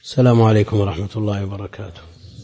السلام عليكم ورحمة الله وبركاته.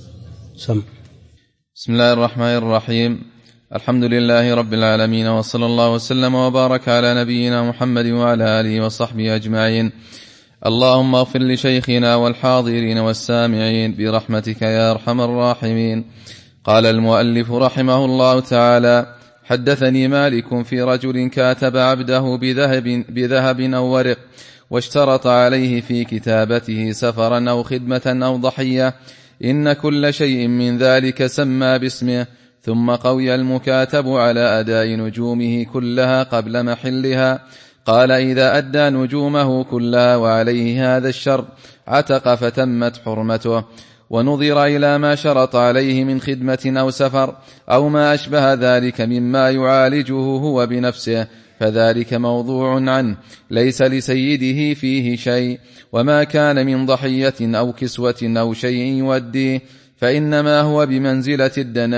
بسم الله الرحمن الرحيم. الحمد لله رب العالمين، وصلى الله وسلم وبارك على نبينا محمد وعلى آله وصحبه أجمعين. اللهم اغفر لشيخنا والحاضرين والسامعين برحمتك يا أرحم الراحمين. قال المؤلف رحمه الله تعالى: حدثني مالك في رجل كاتب عبده بذهب أو ورق، واشترط عليه في كتابته سفرا أو خدمة أو ضحية، إن كل شيء من ذلك سمى باسمه، ثم قوي المكاتب على أداء نجومه كلها قبل محلها. قال: إذا أدى نجومه كلها وعليه هذا الشرط عتق فتمت حرمته. ونظر إلى ما شرط عليه من خدمة أو سفر أو ما أشبه ذلك مما يعالجه هو بنفسه، فذلك موضوع عنه، ليس لسيده فيه شيء. وما كان من ضحية أو كسوة أو شيء يوديه فإنما هو بمنزلة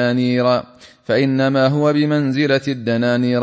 الدنانير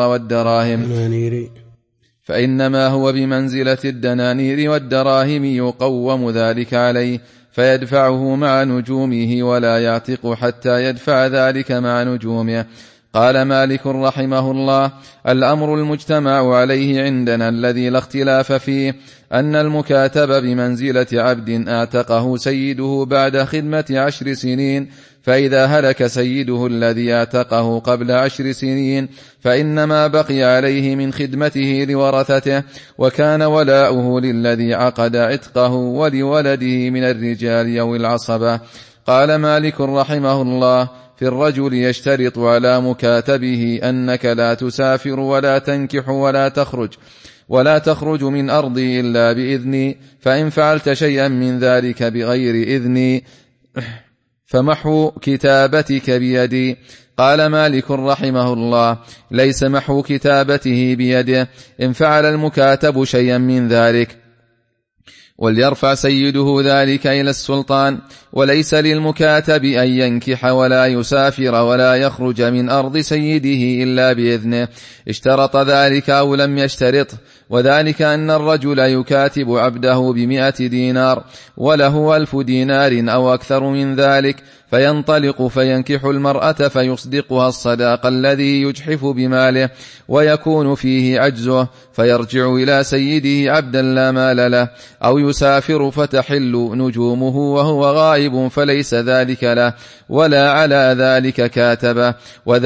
والدراهم يقوم ذلك عليه، فيدفعه مع نجومه ولا يعتق حتى يدفع ذلك مع نجومه. قال مالك رحمه الله: الأمر المجتمع عليه عندنا الذي لا اختلاف فيه أن المكاتب بمنزلة عبد اعتقه سيده بعد خدمة 10 سنين، فإذا هلك سيده الذي اعتقه قبل 10 سنين فإنما بقي عليه من خدمته لورثته، وكان ولاؤه للذي عقد عتقه ولولده من الرجال أو العصبة. قال مالك رحمه الله: في الرجل يشترط على مكاتبه أنك لا تسافر ولا تنكح ولا تخرج من أرضي إلا بإذني، فإن فعلت شيئا من ذلك بغير إذني فمحو كتابتك بيدي. قال مالك رحمه الله: ليس محو كتابته بيده إن فعل المكاتب شيئا من ذلك، وليرفع سيده ذلك إلى السلطان، وليس للمكاتب أن ينكح ولا يسافر ولا يخرج من أرض سيده إلا بإذنه، اشترط ذلك أو لم يشترط، وذلك أن الرجل يكاتب عبده ب100 دينار وله 1000 دينار أو أكثر من ذلك، فينطلق فينكح المرأة فيصدقها الصداق الذي يجحف بماله ويكون فيه عجزه، فيرجع إلى سيده عبدا لا مال له، أو يسافر فتحل نجومه وهو غائب فليس ذلك له ولا على ذلك كاتبه،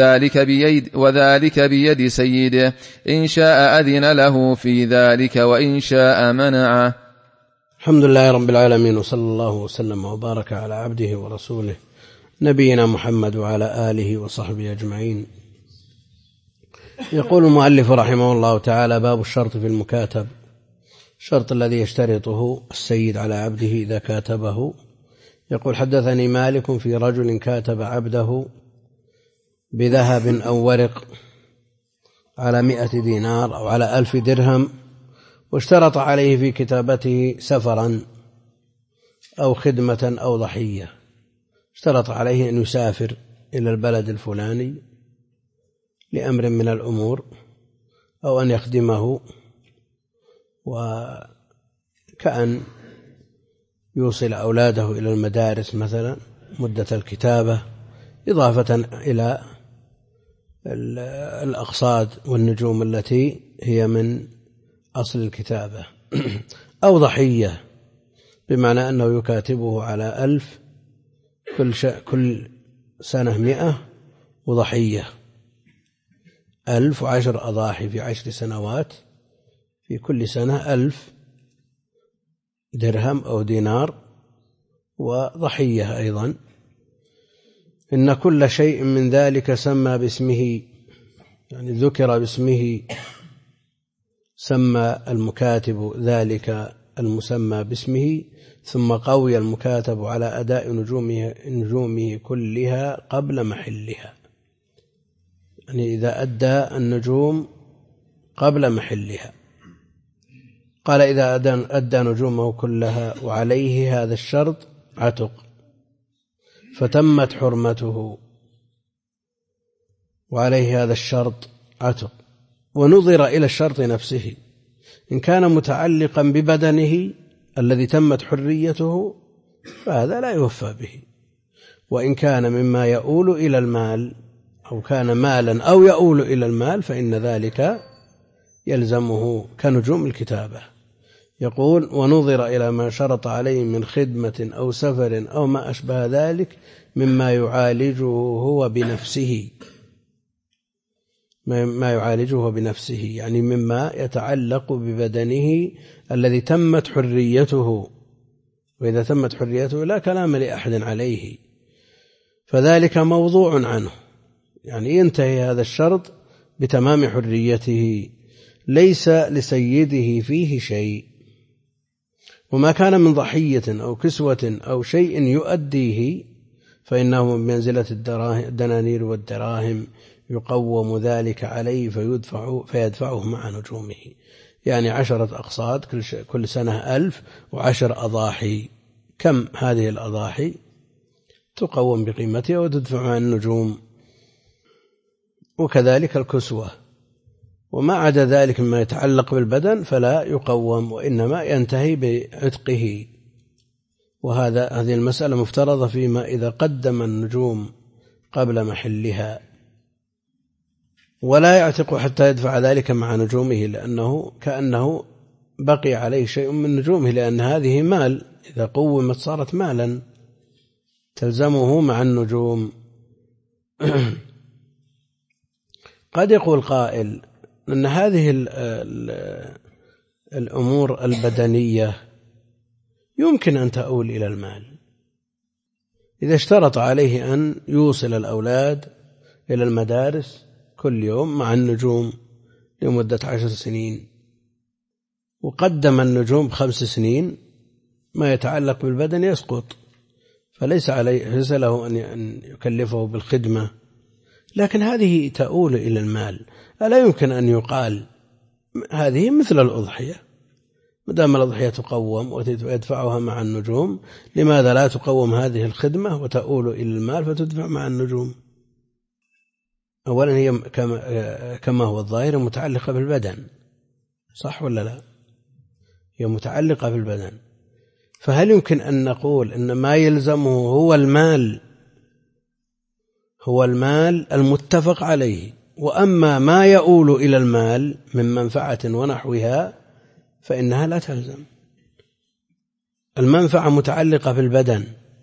وذلك بيد سيده، إن شاء أذن له في ذلك وإن شاء منعه. الحمد لله رب العالمين، وصلى الله وسلم وبارك على عبده ورسوله نبينا محمد وعلى آله وصحبه أجمعين. يقول المؤلف رحمه الله تعالى: باب الشرط في المكاتب، الشرط الذي يشترطه السيد على عبده إذا كاتبه. يقول: حدثني مالك في رجل كاتب عبده بذهب أو ورق على 100 دينار أو على 1000 درهم، واشترط عليه في كتابته سفرا أو خدمة أو ضحية، اشترط عليه أن يسافر إلى البلد الفلاني لأمر من الأمور، أو أن يخدمه، وكأن يوصل أولاده إلى المدارس مثلا مدة الكتابة، إضافة إلى الأقصاد والنجوم التي هي من أصل الكتابة، أو ضحية بمعنى أنه يكاتبه على 1000 كل سنة 100، وضحية 1000 و10 أضاحي في 10 سنوات، في كل سنة 1000 درهم أو دينار، وضحية أيضا. إن كل شيء من ذلك سمى باسمه، يعني ذكر باسمه، سمى المكاتب ذلك المسمى باسمه، ثم قوي المكاتب على أداء نجومه كلها قبل محلها، يعني إذا أدى النجوم قبل محلها. قال: إذا أدى نجومه كلها وعليه هذا الشرط عتق فتمت حرمته، وعليه هذا الشرط عتق. ونظر إلى الشرط نفسه، إن كان متعلقا ببدنه الذي تمت حريته فهذا لا يوفى به. وإن كان مما يؤول إلى المال أو كان مالا أو يؤول إلى المال فإن ذلك يلزمه كنجوم الكتابة. يقول: ونظر إلى ما شرط عليه من خدمة أو سفر أو ما أشبه ذلك مما يعالجه هو بنفسه، ما يعالجه بنفسه يعني مما يتعلق ببدنه الذي تمت حريته، وإذا تمت حريته لا كلام لأحد عليه، فذلك موضوع عنه، يعني ينتهي هذا الشرط بتمام حريته، ليس لسيده فيه شيء. وما كان من ضحية أو كسوة أو شيء يؤديه فإنه من منزلة الدنانير والدراهم، يقوم ذلك عليه فيدفعه مع نجومه. يعني 10 أقساط كل سنة 1000 و10 أضاحي. كم هذه الأضاحي؟ تقوم بقيمتها وتدفع مع النجوم. وكذلك الكسوة. وما عدا ذلك مما يتعلق بالبدن فلا يقوم، وإنما ينتهي بعتقه. هذه المسألة مفترضة فيما إذا قدم النجوم قبل محلها، ولا يعتق حتى يدفع ذلك مع نجومه، لأنه كأنه بقي عليه شيء من نجومه، لأن هذه مال، إذا قومت صارت مالا تلزمه مع النجوم. قد يقول قائل أن هذه الأمور البدنية يمكن أن تؤول إلى المال، إذا اشترط عليه أن يوصل الأولاد إلى المدارس كل يوم مع النجوم لمدة 10 سنين، وقدم النجوم 5 سنين، ما يتعلق بالبدن يسقط، فليس له أن يكلفه بالخدمة. لكن هذه تؤول إلى المال، ألا يمكن أن يقال هذه مثل الأضحية؟ مدام الأضحية تقوم ويدفعها مع النجوم، لماذا لا تقوم هذه الخدمة وتؤول إلى المال فتدفع مع النجوم؟ أولا هي كما هو الظاهر متعلقة بالبدن، صح ولا لا؟ هي متعلقة بالبدن، فهل يمكن أن نقول أن ما يلزمه هو المال المتفق عليه، وأما ما يؤول إلى المال من منفعة ونحوها فإنها لا تلزم؟ المنفعة متعلقة بالبدن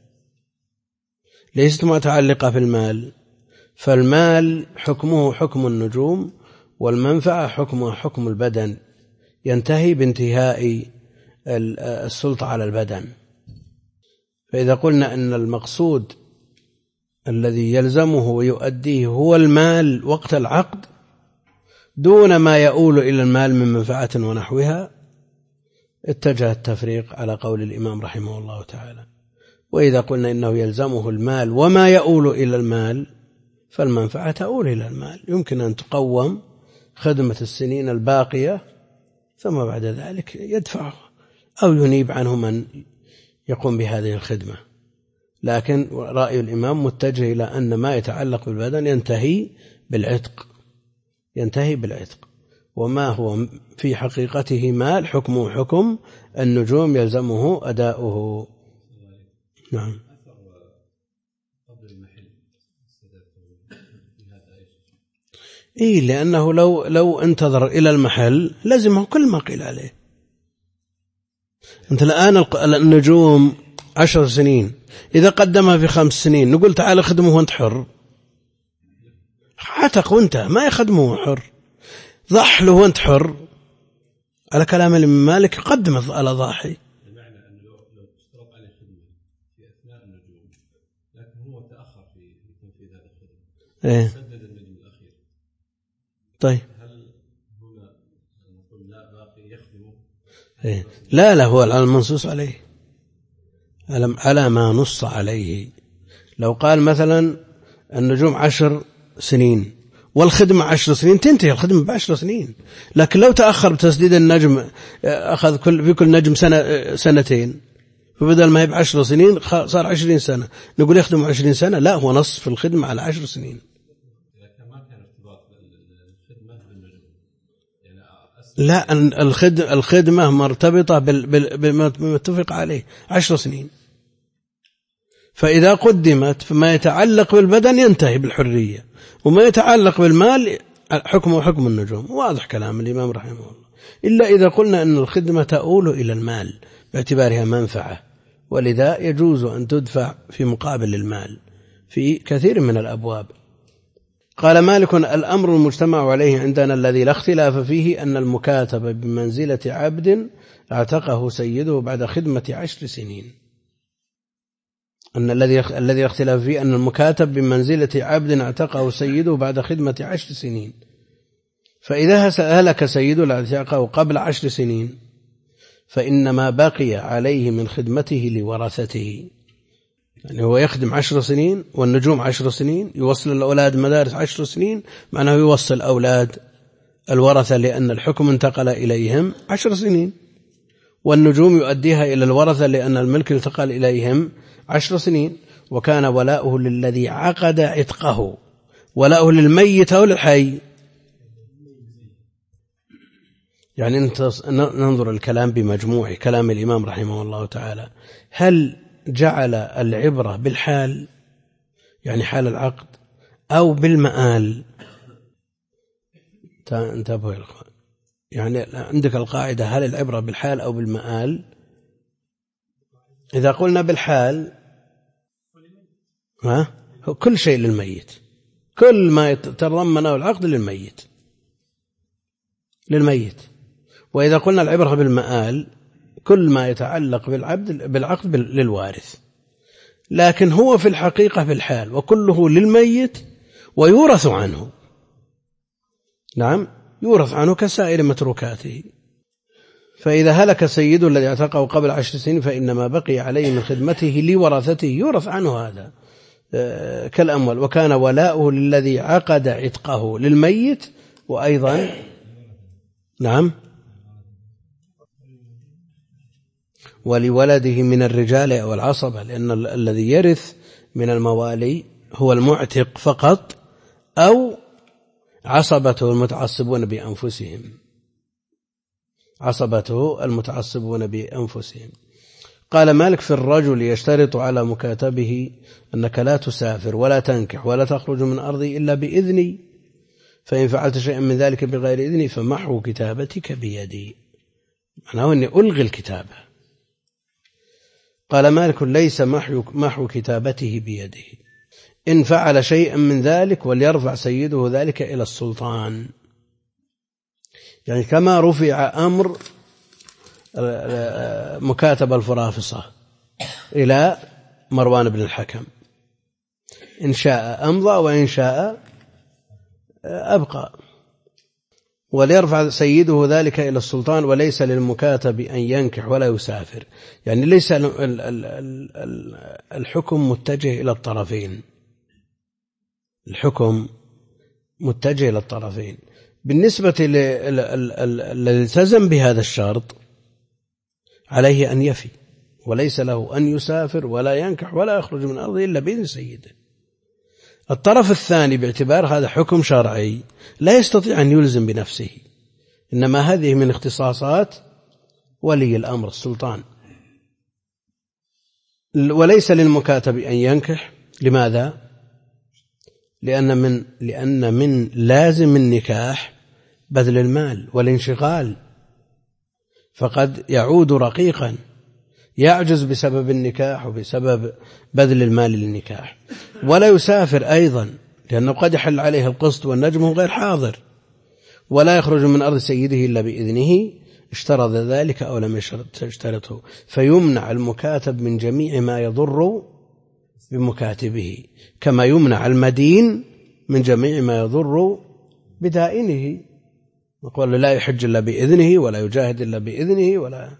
ليست متعلقة في المال، فالمال حكمه حكم النجوم، والمنفعة حكمها حكم البدن، ينتهي بانتهاء السلطة على البدن. فإذا قلنا أن المقصود الذي يلزمه ويؤديه هو المال وقت العقد دون ما يؤول إلى المال من منفعة ونحوها، اتجه التفريق على قول الإمام رحمه الله تعالى. وإذا قلنا إنه يلزمه المال وما يؤول إلى المال فالمنفعة تؤول إلى المال، يمكن أن تقوم خدمة السنين الباقية ثم بعد ذلك يدفعه أو ينيب عنه من يقوم بهذه الخدمة. لكن رأي الإمام متجه إلى أن ما يتعلق بالبدن ينتهي بالعتق، وما هو في حقيقته مال حكمه حكم النجوم يلزمه أداؤه. نعم. لأنه لو انتظر إلى المحل لزمه كل ما قيل عليه. أنت الآن النجوم 10 سنين، إذا قدمها في 5 سنين نقول تعال خدمه وانت حر، عتق وانت ما يخدمه حر، ضح له وانت حر، على كلام الإمام مالك قدم الأضاحي. بمعنى أنه لو اشترط عليه خدمة في أثناء النجوم لكن هو تأخر في تنفيذ هذه الخدمة، سدد النجم الأخير، طيب هل هنا نقول لا باقي يخدمه؟ لا هو على المنصوص عليه، على ما نص عليه. لو قال مثلا النجوم 10 سنين والخدمة 10 سنين تنتهي الخدمة ب10 سنين، لكن لو تأخر بتسديد النجم أخذ في كل نجم سنتين، فبدل ما هي ب10 سنين صار 20 سنة، نقول يخدم 20 سنة؟ لا، هو نص في الخدمة على 10 سنين. لا، الخدمة مرتبطة بما اتفق عليه 10 سنين. فإذا قدمت فما يتعلق بالبدن ينتهي بالحرية، وما يتعلق بالمال حكمه حكم النجوم. واضح كلام الإمام رحمه الله، إلا إذا قلنا أن الخدمة تؤول إلى المال باعتبارها منفعة، ولذا يجوز أن تدفع في مقابل المال في كثير من الأبواب. قال مالك: الأمر المجتمع عليه عندنا الذي لا اختلاف فيه أن المكاتب بمنزلة عبد اعتقه سيده بعد خدمة 10 سنين. أن الذي اختلاف فيه أن المكاتب بمنزلة عبد اعتقه سيده بعد خدمة 10 سنين، فإذا هلك سيده اعتقه قبل 10 سنين فإنما بقي عليه من خدمته لورثته. يعني هو يخدم 10 سنين والنجوم 10 سنين، يوصل الأولاد مدارس 10 سنين، معناه يوصل أولاد الورثة لأن الحكم انتقل إليهم 10 سنين، والنجوم يؤديها إلى الورثة لأن الملك انتقل إليهم 10 سنين. وكان ولاؤه للذي عقد عتقه. ولاؤه للميت أو للحي؟ يعني ننظر الكلام بمجموع كلام الإمام رحمه الله تعالى. هل جعل العبرة بالحال، يعني حال العقد، أو بالمآل؟ انتبهوا يا أخوان، يعني عندك القاعدة: هل العبرة بالحال أو بالمآل؟ إذا قلنا بالحال كل شيء للميت، كل ما يتضمنه العقد للميت. وإذا قلنا العبرة بالمآل كل ما يتعلق بالعقد للوارث، لكن هو في الحقيقة بالحال وكله للميت ويورث عنه. نعم، يورث عنه كسائر متروكاته. فإذا هلك سيده الذي اعتقه قبل 10 سنين فإنما بقي عليه من خدمته لورثته، يورث عنه هذا كالأموال. وكان ولاؤه للذي عقد عتقه للميت، وأيضا نعم ولولده من الرجال أو العصبة، لأن الذي يرث من الموالي هو المعتق فقط أو عصبته المتعصبون بأنفسهم، قال مالك: في الرجل يشترط على مكاتبه أنك لا تسافر ولا تنكح ولا تخرج من أرضي إلا بإذني، فإن فعلت شيئا من ذلك بغير إذني فمحو كتابتك بيدي، معناه أني ألغي الكتابة. قال مالك: ليس محو كتابته بيده، إن فعل شيئا من ذلك وليرفع سيده ذلك إلى السلطان، يعني كما رفع أمر مكاتب الفرافصة إلى مروان بن الحكم، إن شاء أمضى وإن شاء أبقى، وليرفع سيده ذلك إلى السلطان. وليس للمكاتب أن ينكح ولا يسافر، يعني ليس الحكم متجه إلى الطرفين، الحكم متجه إلى الطرفين. بالنسبة للذي التزم بهذا الشرط عليه أن يفي، وليس له أن يسافر ولا ينكح ولا يخرج من أرضه إلا بإذن سيده. الطرف الثاني باعتبار هذا حكم شرعي لا يستطيع أن يلزم بنفسه، إنما هذه من اختصاصات ولي الأمر السلطان. وليس للمكاتب أن ينكح، لماذا؟ لأن من لازم النكاح بذل المال والانشغال، فقد يعود رقيقا يعجز بسبب النكاح وبسبب بذل المال للنكاح. ولا يسافر أيضا لأنه قد يحل عليه القسط والنجم غير حاضر. ولا يخرج من أرض سيده إلا بإذنه، اشترط ذلك أو لم يشترطه، فيمنع المكاتب من جميع ما يضر بمكاتبه، كما يمنع المدين من جميع ما يضر بدائنه. نقول لا يحج إلا بإذنه، ولا يجاهد إلا بإذنه،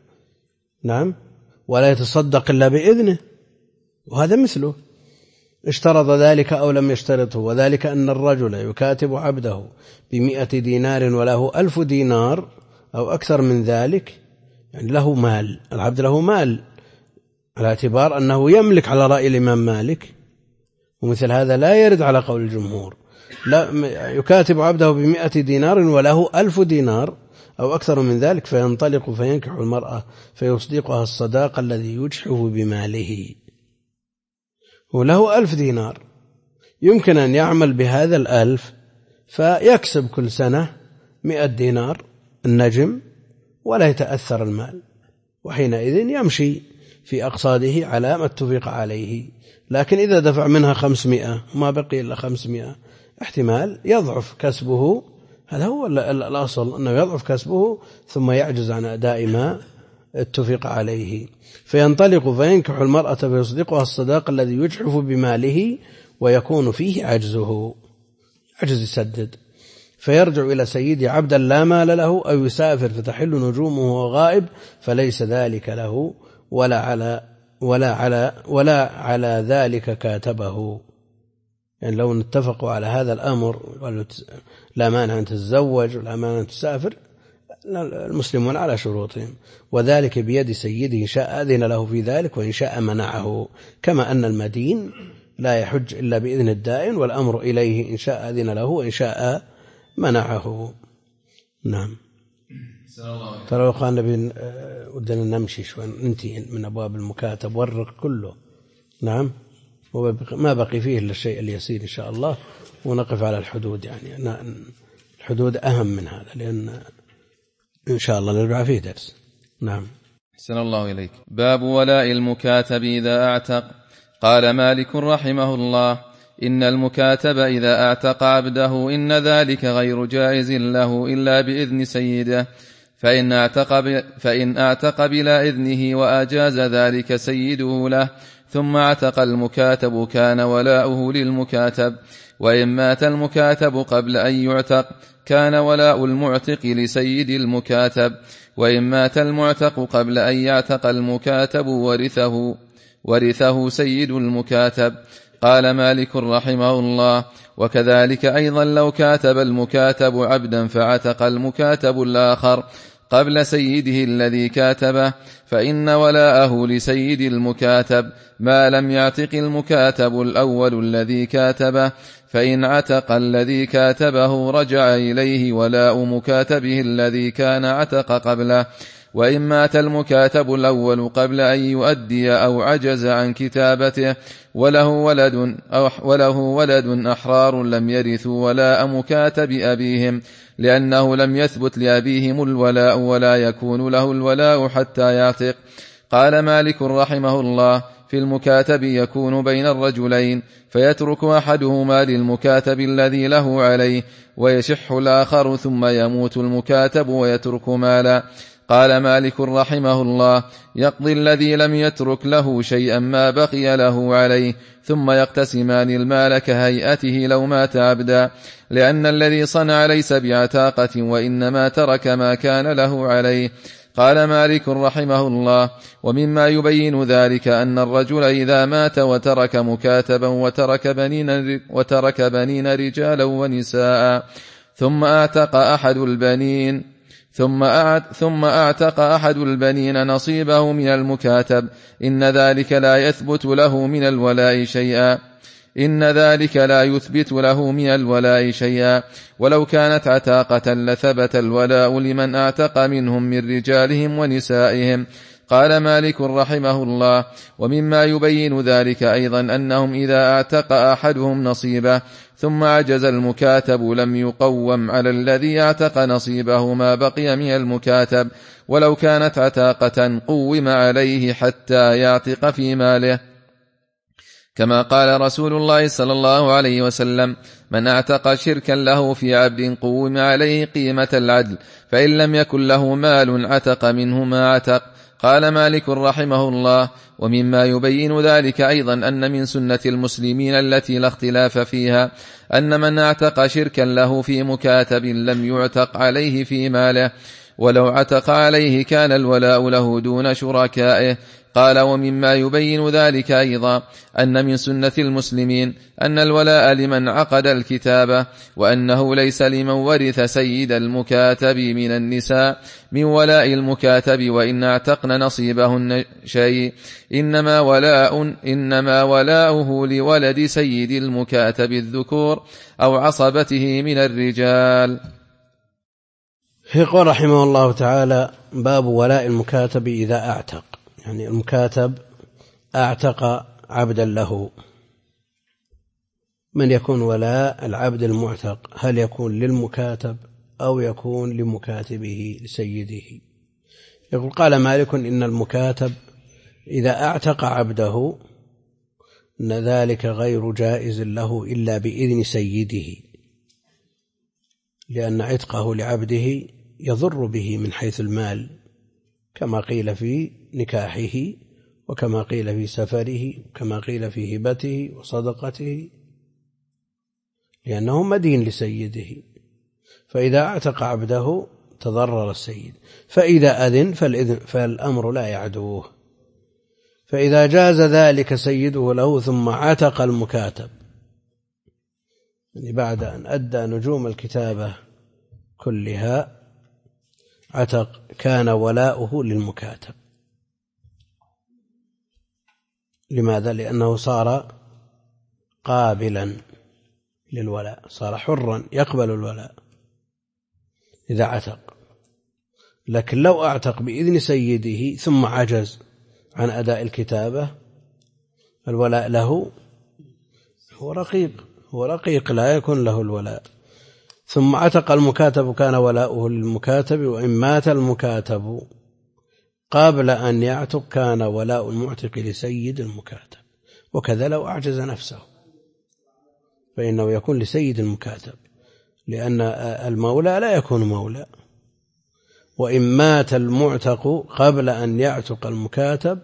ولا يتصدق إلا بإذنه، وهذا مثله. اشترط ذلك أو لم يشترطه، وذلك أن الرجل يكاتب عبده 100 دينار وله 1000 دينار أو أكثر من ذلك، يعني له مال، العبد له مال، على اعتبار أنه يملك على رأي الإمام مالك، ومثل هذا لا يرد على قول الجمهور. لا، يكاتب عبده 100 دينار وله 1000 دينار أو أكثر من ذلك، فينطلق فينكح المرأة فيصدقها الصداق الذي يجحف بماله. وله 1000 دينار، يمكن أن يعمل بهذا 1000 فيكسب كل سنة 100 دينار النجم ولا يتأثر المال، وحينئذ يمشي في أقصاده على ما اتفق عليه. لكن إذا دفع منها 500 وما بقي إلا 500 احتمال يضعف كسبه، هذا هو الأصل أنه يضعف كسبه ثم يعجز عن أداء ما اتفق عليه، فينطلق فينكح المرأة فيصدقها الصداق الذي يجحف بماله ويكون فيه عجزه، عجز يسدد، فيرجع إلى سيده عبدا لا مال له، أو يسافر فتحل نجومه وهو غائب فليس ذلك له ولا على ذلك كاتبه. يعني لو اتفقوا على هذا الأمر لا مانع أن تتزوج ولا مانع أن تسافر، المسلمون على شروطهم، وذلك بيد سيده، إن شاء أذن له في ذلك وإن شاء منعه، كما أن المدين لا يحج إلا بإذن الدائن والأمر إليه، إن شاء أذن له وإن شاء منعه. نعم. ترى وقال نبي ودنا نمشي شوي ننتهي من أبواب المكاتب والرق كله. نعم، ما بقي فيه إلا الشيء اليسير إن شاء الله، ونقف على الحدود. يعني الحدود أهم من هذا، لأن إن شاء الله نرجع فيه درس. نعم. أحسن الله إليك. باب ولاء المكاتب إذا أعتق. قال مالك رحمه الله: إن المكاتب إذا أعتق عبده إن ذلك غير جائز له إلا بإذن سيده، فإن أعتق بلا إذنه وأجاز ذلك سيده له ثم اعتق المكاتب كان ولاؤه للمكاتب، وإن مات المكاتب قبل أن يعتق كان ولاء المعتق لسيد المكاتب، وإن مات المعتق قبل أن يعتق المكاتب ورثه سيد المكاتب. قال مالك رحمه الله: وكذلك أيضا لو كاتب المكاتب عبدا فعتق المكاتب الآخر قبل سيده الذي كاتبه فإن ولاءه لسيد المكاتب ما لم يعتق المكاتب الأول الذي كاتبه، فإن عتق الذي كاتبه رجع إليه ولاء مكاتبه الذي كان عتق قبله. وإن مات المكاتب الأول قبل أن يؤدي أو عجز عن كتابته وله ولد أحرار لم يرثوا ولاء مكاتب أبيهم، لأنه لم يثبت لأبيهم الولاء ولا يكون له الولاء حتى يعتق. قال مالك رحمه الله: في المكاتب يكون بين الرجلين، فيترك أحدهما للمكاتب الذي له عليه ويشح الآخر ثم يموت المكاتب ويترك مالا. قال مالك رحمه الله: يقضي الذي لم يترك له شيئا ما بقي له عليه ثم يقتسمان المال كهيئته لو مات عبدا، لأن الذي صنع ليس بعتاقة وإنما ترك ما كان له عليه. قال مالك رحمه الله: ومما يبين ذلك أن الرجل إذا مات وترك مكاتبا وترك بنين رجالا ونساء ثم أعتق أحد البنين نصيبه من المكاتب، إن ذلك لا يثبت له من الولاء شيئا، ولو كانت عتاقة لثبت الولاء لمن أعتق منهم من رجالهم ونسائهم. قال مالك رحمه الله: ومما يبين ذلك أيضا أنهم إذا اعتق أحدهم نصيبه ثم عجز المكاتب لم يقوم على الذي اعتق نصيبه ما بقي من المكاتب، ولو كانت عتاقة قوم عليه حتى يعتق في ماله، كما قال رسول الله صلى الله عليه وسلم: من اعتق شركا له في عبد قوم عليه قيمة العدل، فإن لم يكن له مال عتق منه ما عتق. قال مالك رحمه الله: ومما يبين ذلك أيضا أن من سنة المسلمين التي لا اختلاف فيها أن من اعتق شركا له في مكاتب لم يعتق عليه في ماله، ولو عتق عليه كان الولاء له دون شركائه. قال: ومما يبين ذلك أيضا أن من سنة المسلمين أن الولاء لمن عقد الكتابة، وأنه ليس لمن ورث سيد المكاتب من النساء من ولاء المكاتب وإن اعتقن نصيبهن شيء، إنما ولاؤه لولد سيد المكاتب الذكور أو عصبته من الرجال. يقول رحمه الله تعالى: باب ولاء المكاتب إذا أعتق. يعني المكاتب أعتق عبدا له من يكون ولاء العبد المعتق؟ هل يكون للمكاتب أو يكون لمكاتبه لسيده؟ يقول قال مالك إن المكاتب إذا اعتق عبده أن ذلك غير جائز له إلا بإذن سيده، لأن عتقه لعبده يضر به من حيث المال، كما قيل في نكاحه، وكما قيل في سفره، وكما قيل في هبته وصدقته، لأنه مدين لسيده. فإذا اعتق عبده تضرر السيد، فإذا أذن فالأمر لا يعدوه. فإذا جاز ذلك سيده له ثم عتق المكاتب، يعني بعد أن أدى نجوم الكتابة كلها عتق، كان ولاؤه للمكاتب. لماذا؟ لأنه صار قابلا للولاء، صار حرا يقبل الولاء إذا عتق. لكن لو أعتق بإذن سيده ثم عجز عن أداء الكتابة، الولاء له هو رقيق لا يكون له الولاء. ثم عتق المكاتب كان ولاؤه للمكاتب، وإن مات المكاتب قبل أن يعتق كان ولاء المعتق لسيد المكاتب. وكذا لو أعجز نفسه فإنه يكون لسيد المكاتب، لأن المولى لا يكون مولى. وإن مات المعتق قبل أن يعتق المكاتب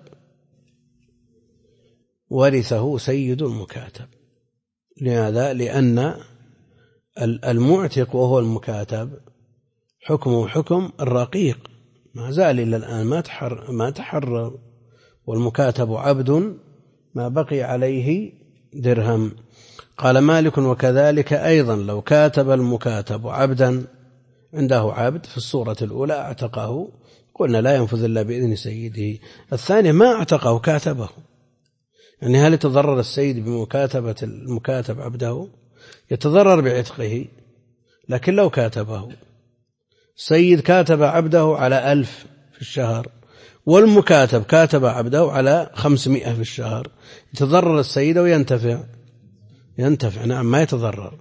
ورثه سيد المكاتب. لماذا؟ لأن المعتق وهو المكاتب حكمه حكم الرقيق، ما زال إلى الآن ما تحرر، والمكاتب عبد ما بقي عليه درهم. قال مالك وكذلك أيضا لو كاتب المكاتب عبدا، عنده عبد في الصورة الأولى اعتقه، قلنا لا ينفذ إلا بإذن سيده. الثانية ما اعتقه كاتبه، يعني هل يتضرر السيد بمكاتبة المكاتب عبده؟ يتضرر بعتقه. لكن لو كاتبه سيد كاتب عبده على 1000 في الشهر، والمكاتب كاتب عبده على 500 في الشهر، يتضرر السيد وينتفع؟ نعم ما يتضرر.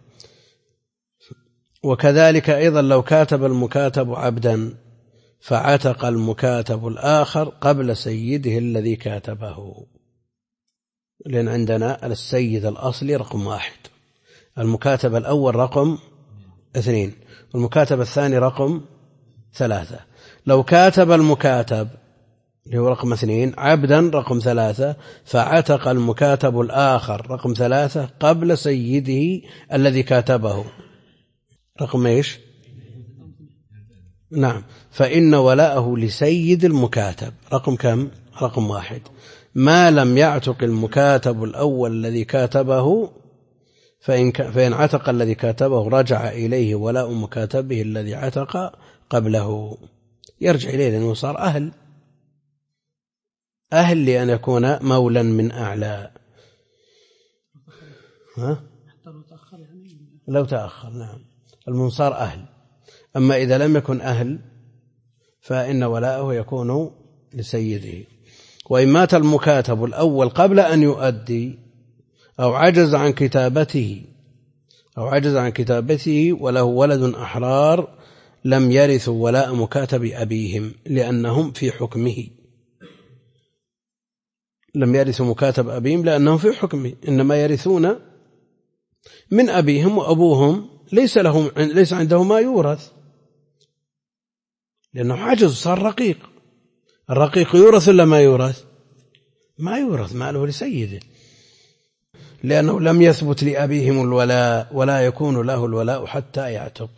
وكذلك أيضا لو كاتب المكاتب عبدا فعتق المكاتب الآخر قبل سيده الذي كاتبه، لأن عندنا السيد الأصلي رقم 1، المكاتب الأول رقم 2، والمكاتب الثاني رقم 3. لو كاتب المكاتب اللي هو رقم 2 عبدا رقم 3، فعتق المكاتب الآخر رقم 3 قبل سيده الذي كاتبه رقم ايش؟ نعم، فإن ولاءه لسيد المكاتب رقم كم؟ رقم 1، ما لم يعتق المكاتب الأول الذي كاتبه، فإن عتق الذي كاتبه رجع إليه ولاء مكاتبه الذي عتق قبله، يرجع إليه لأنه صار أهل لأن يكون مولا من أعلى. لو تأخر نعم، المهم صار أهل. أما إذا لم يكن أهل فإن ولاءه يكون لسيده. وإن مات المكاتب الأول قبل أن يؤدي أو عجز عن كتابته وله ولد أحرار لم يرثوا ولاء مكاتب أبيهم، لأنهم في حكمه. لم يرثوا مكاتب أبيهم لأنهم في حكمه، إنما يرثون من أبيهم، وأبوهم ليس عنده ما يورث، لأنه عجز صار رقيق. الرقيق يورث ولا ما يورث؟ ما يورث، ماله لسيده، لأنه لم يثبت لأبيهم الولاء، ولا يكون له الولاء حتى يعتق.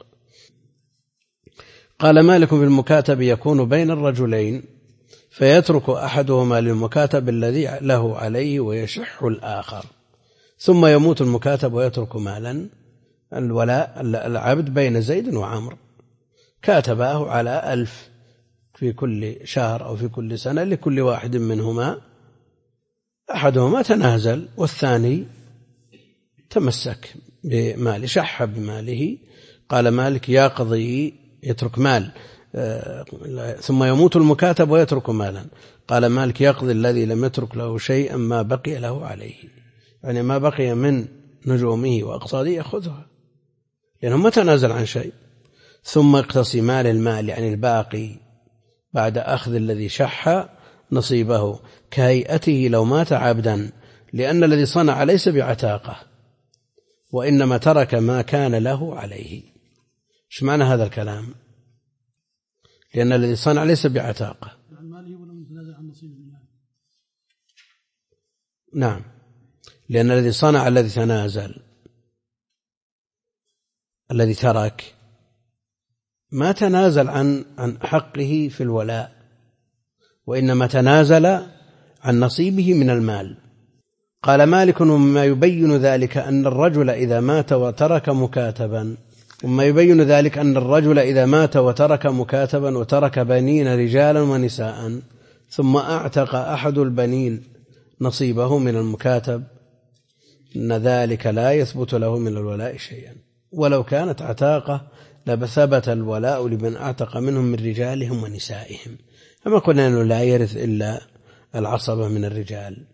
قال مالك في المكاتب يكون بين الرجلين، فيترك أحدهما للمكاتب الذي له عليه ويشح الآخر، ثم يموت المكاتب ويترك مالا. الولاء العبد بين زيد وعمر، كاتباه على 1000 في كل شهر أو في كل سنة، لكل واحد منهما أحدهما تنازل والثاني تمسك بماله، شح بماله. قال مالك يقضي يترك مال، ثم يموت المكاتب ويترك مالا. قال مالك يقضي الذي لم يترك له شيئا ما بقي له عليه، يعني ما بقي من نجومه وأقصاده يأخذها، لأنه ما تنازل عن شيء. ثم اقتصمان المال، يعني الباقي بعد أخذ الذي شح نصيبه، كهيئته لو مات عبدا، لأن الذي صنع ليس بعتاقة، وإنما ترك ما كان له عليه. ايش معنى هذا الكلام؟ لأن الذي صنع ليس بعتاقة. نعم، لأن الذي صنع الذي تنازل الذي ترك ما تنازل عن حقه في الولاء، وإنما تنازل عن نصيبه من المال. قال مالك: ومما يبين ذلك أن الرجل إذا مات وترك مكاتبا، وترك بنين رجالا ونساء، ثم أعتق أحد البنين نصيبه من المكاتب، أن ذلك لا يثبت له من الولاء شيئا، ولو كانت عتاقة لثبت الولاء لمن أعتق منهم من رجالهم ونسائهم. أما قلنا أنه لا يرث إلا العصبة من الرجال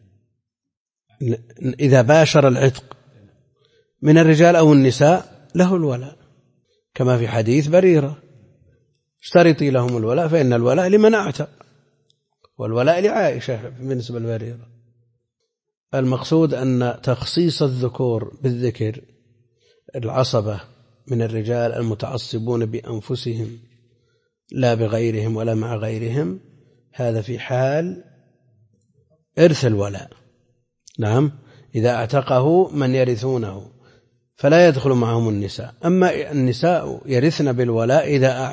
إذا باشر العتق من الرجال أو النساء له الولاء، كما في حديث بريرة: اشترطي لهم الولاء فإن الولاء لمن أعتق، والولاء لعائشة بالنسبة لبريرة. المقصود أن تخصيص الذكور بالذكر، العصبة من الرجال المتعصبون بأنفسهم لا بغيرهم ولا مع غيرهم، هذا في حال إرث الولاء. نعم، إذا اعتقه من يرثونه فلا يدخل معهم النساء. أما النساء يرثن بالولاء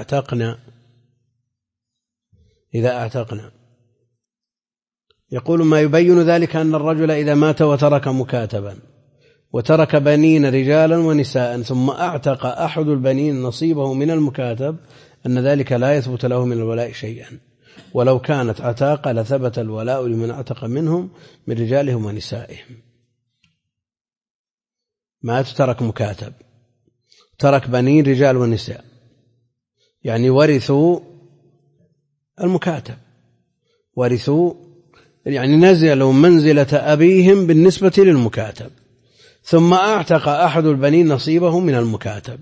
إذا أعتقنا. يقول: ما يبين ذلك أن الرجل إذا مات وترك مكاتبا وترك بنين رجالا ونساء، ثم أعتق أحد البنين نصيبه من المكاتب، أن ذلك لا يثبت له من الولاء شيئا، ولو كانت عتاقة لثبت الولاء لمن اعتق منهم من رجالهم ونسائهم. ما ترك مكاتب، ترك بنين رجال ونساء، يعني ورثوا المكاتب، يعني نزلوا منزلة أبيهم بالنسبة للمكاتب، ثم أعتق أحد البنين نصيبه من المكاتب.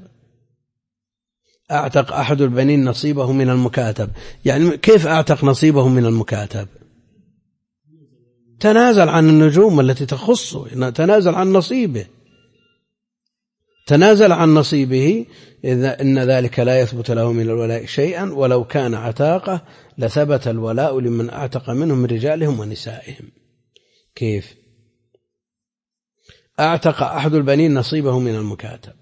أعتق أحد البنين نصيبه من المكاتب، يعني كيف أعتق نصيبه من المكاتب؟ تنازل عن النجوم التي تخصه، تنازل عن نصيبه إذا إن ذلك لا يثبت له من الولاء شيئا، ولو كان عتاقة لثبت الولاء لمن أعتق منهم من رجالهم ونسائهم. كيف؟ أعتق أحد البنين نصيبه من المكاتب،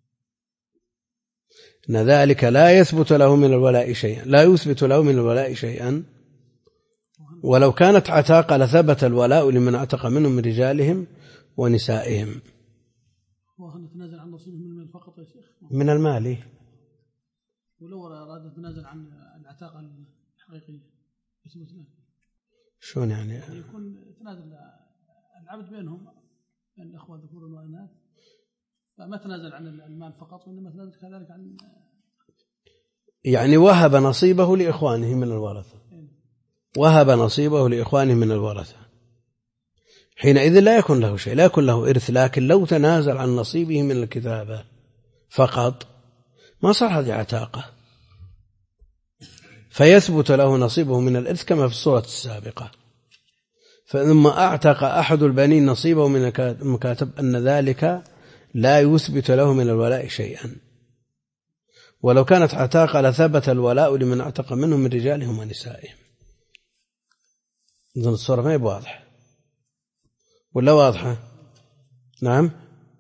إن ذلك لا يثبت له من الولاء شيئا، ولو كانت عتاقة لثبت الولاء لمن اعتق منهم من رجالهم ونسائهم. نتنازل عن نصيبه من المال فقط يا شيخ؟ من المال. ولو أراد يتنازل عن العتاقة الحقيقية شلون يعني؟ يكون يتنازل العبد بينهم الأخوة الذكور والإناث، فما تنازل عن المال فقط، وإنما تنازل كذلك عن، يعني وهب نصيبه لإخوانه من الورثة، حينئذ لا يكون له شيء، لا يكون له إرث. لكن لو تنازل عن نصيبه من الكتابة فقط ما صار هذه عتاقة، فيثبت له نصيبه من الإرث كما في الصورة السابقة. ثم أعتق أحد البنين نصيبه من المكاتب، أن ذلك لا يثبت له من الولاء شيئا، ولو كانت عتاقة لثبت الولاء لمن اعتق منهم من رجالهم ونسائهم. إذن الصورة ما هي واضحة ولا واضحة؟ نعم،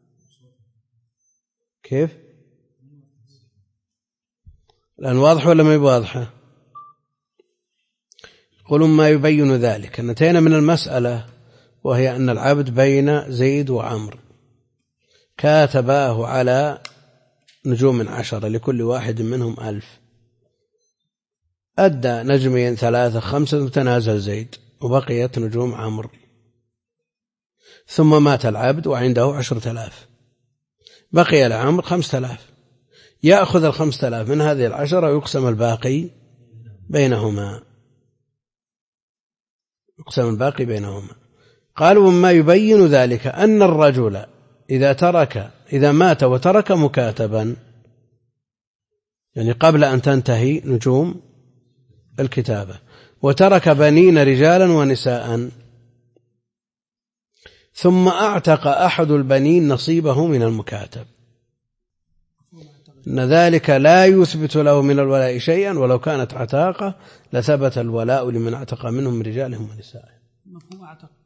كيف؟ الآن واضحة ولا ما هي واضحة؟ يقولون: ما يبين ذلك. انتهينا من المسألة، وهي أن العبد بين زيد وعمر كاتباه على نجوم 10 لكل واحد منهم 1000، أدى نجمين 3 5 تنازل زيد وبقيت نجوم عمرو، ثم مات العبد وعنده 10,000، بقي لعمرو 5000، يأخذ 5000 من هذه 10 ويقسم الباقي بينهما. قالوا: وما يبين ذلك أن الرجل إذا مات وترك مكاتبا، يعني قبل أن تنتهي نجوم الكتابة، وترك بنين رجالا ونساء، ثم أعتق أحد البنين نصيبه من المكاتب، إن ذلك لا يثبت له من الولاء شيئا، ولو كانت عتاقة لثبت الولاء لمن اعتق منهم من رجالهم ونسائهم. مفهوم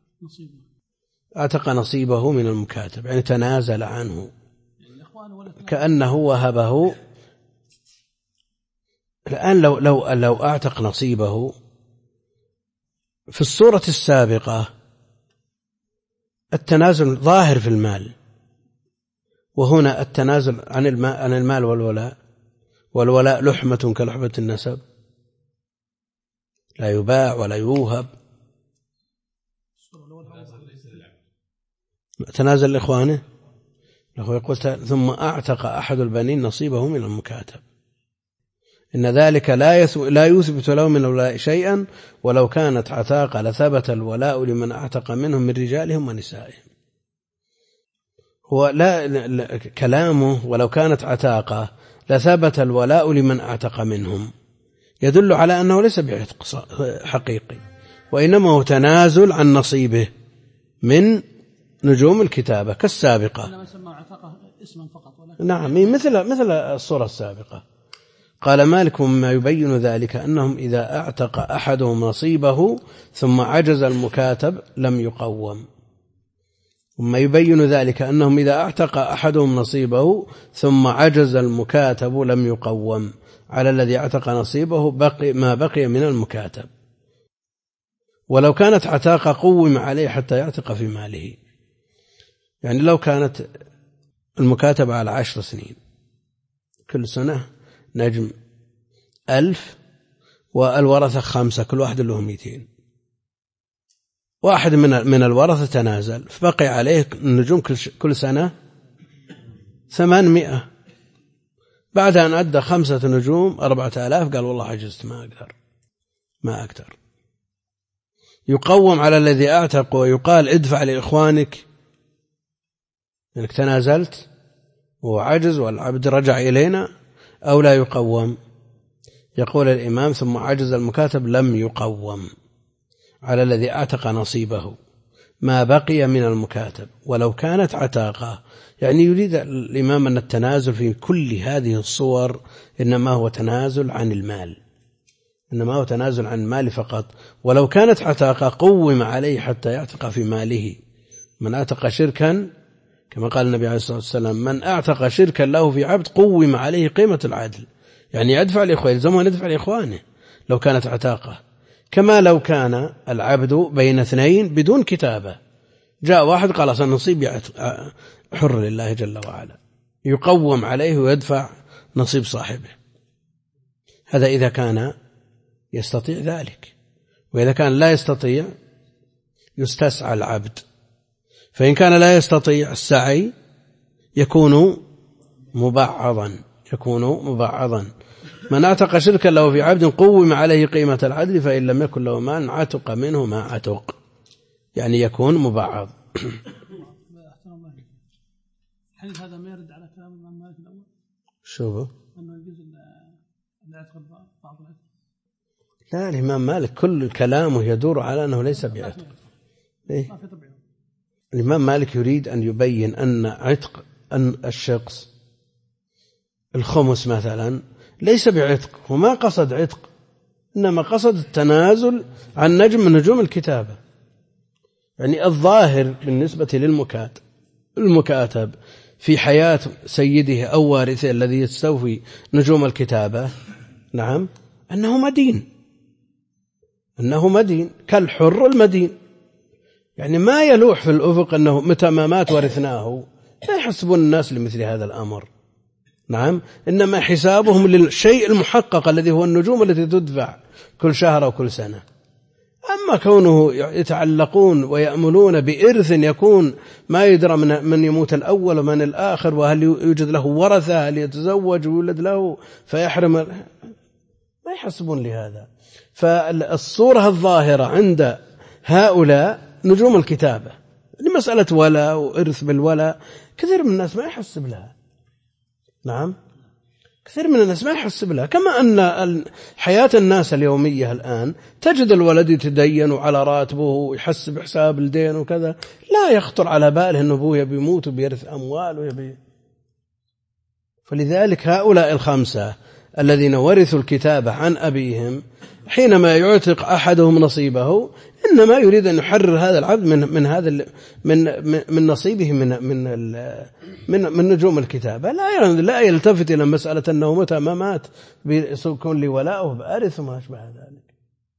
اعتق نصيبه من المكاتب، يعني تنازل عنه، كأنه وهبه. الآن لو أعتق نصيبه في الصورة السابقة التنازل ظاهر في المال، وهنا التنازل عن المال والولاء لحمة كلحمة النسب، لا يباع ولا يوهب. تنازل لإخوانه، يقول ثم أعتق أحد البنين نصيبه من المكاتب، إن ذلك لا يثبت له من الولاء شيئا، ولو كانت عتاقة لثبت الولاء لمن اعتق منهم من رجالهم ونسائهم. هو لا كلامه ولو كانت عتاقة لثبت الولاء لمن اعتق منهم يدل على أنه ليس بعتق حقيقي، وإنما هو تنازل عن نصيبه من نجوم الكتابة كالسابقة. نعم، مثل الصورة السابقة. قال مالك مما يبين ذلك أنهم إذا اعتق أحدهم نصيبه ثم عجز المكاتب لم يقوم. وما يبين ذلك أنهم إذا اعتق أحدهم نصيبه ثم عجز المكاتب لم يقوم على الذي اعتق نصيبه ما بقي من المكاتب، ولو كانت عتاقة قوم عليه حتى يعتق في ماله. يعني لو كانت المكاتبة على 10 سنين، كل سنة نجم 1000 والورثة 5، كل واحد له 200، واحد من الورثة تنازل فبقي عليه النجوم كل سنة 800، بعد أن أدى 5 نجوم 4000 قال والله عجزت ما أقدر. يقوم على الذي أعتق ويقال ادفع لإخوانك أنك تنازلت وعجز والعبد رجع إلينا، أو لا يقوم. يقول الإمام ثم عجز المكاتب لم يقوم على الذي اعتق نصيبه ما بقي من المكاتب ولو كانت عتاقة. يعني يريد الإمام أن التنازل في كل هذه الصور إنما هو تنازل عن المال، إنما هو تنازل عن المال فقط. ولو كانت عتاقة قوم عليه حتى يعتق في ماله. من اعتق شركا كما قال النبي عليه الصلاة والسلام من اعتق شركا له في عبد قوم عليه قيمة العدل، يعني يدفع لإخوانه، يلزمه أن يدفع لإخوانه لو كانت عتاقة. كما لو كان العبد بين 2 بدون كتابة، جاء واحد قال النصيب حر لله جل وعلا، يقوم عليه ويدفع نصيب صاحبه. هذا إذا كان يستطيع ذلك، وإذا كان لا يستطيع يستسعى العبد. فإن كان لا يستطيع السعي يكون مبعضا. من اعتق شركا له في عبد قوم عليه قيمة العدل، فإن لم يكن له مال عتق منه ما عتق، يعني يكون مبعض. الحديث هذا ما يرد على كلام الإمام مالك الأول. شوفوا أنه يجوز العتق بعض العتق. لا، الإمام مالك كل كلامه يدور على أنه ليس بعتق. إيه؟ الإمام مالك يريد أن يبين أن عتق أن الشخص الخمس مثلا ليس بعتق، وما قصد عتق، إنما قصد التنازل عن نجم من نجوم الكتابة. يعني الظاهر بالنسبة المكاتب في حياة سيده أو وارثه الذي يستوفي نجوم الكتابة، نعم، أنه مدين كالحر المدين. يعني ما يلوح في الأفق أنه متى ما مات ورثناه، لا يحسبون الناس لمثل هذا الأمر. نعم، إنما حسابهم للشيء المحقق الذي هو النجوم التي تدفع كل شهر أو كل سنة. أما كونه يتعلقون ويأملون بإرث يكون ما يدرى من يموت الأول ومن الآخر، وهل يوجد له ورثة، هل يتزوج ويولد له فيحرم، ما يحسبون لهذا. فالصورة الظاهرة عند هؤلاء نجوم الكتابة، لمسألة ولا وإرث بالولا كثير من الناس ما يحسب لها. نعم، كثير من الناس ما يحسب لها. كما أن حياة الناس اليومية الآن تجد الولد يتدين وعلى راتبه ويحسب حساب الدين وكذا، لا يخطر على باله أنه أبوه يبي يموت وبيرث أموال ويبي. فلذلك هؤلاء الخمسة الذين ورثوا الكتابة عن أبيهم حينما يعتق أحدهم نصيبه إنما يريد أن يحرر هذا العبد من هذا من نصيبه من نجوم الكتابة. لا يلتفت إلى مسألة أنه متى ما مات بيكون لي ولاؤه بأرث وما أشبه ذلك.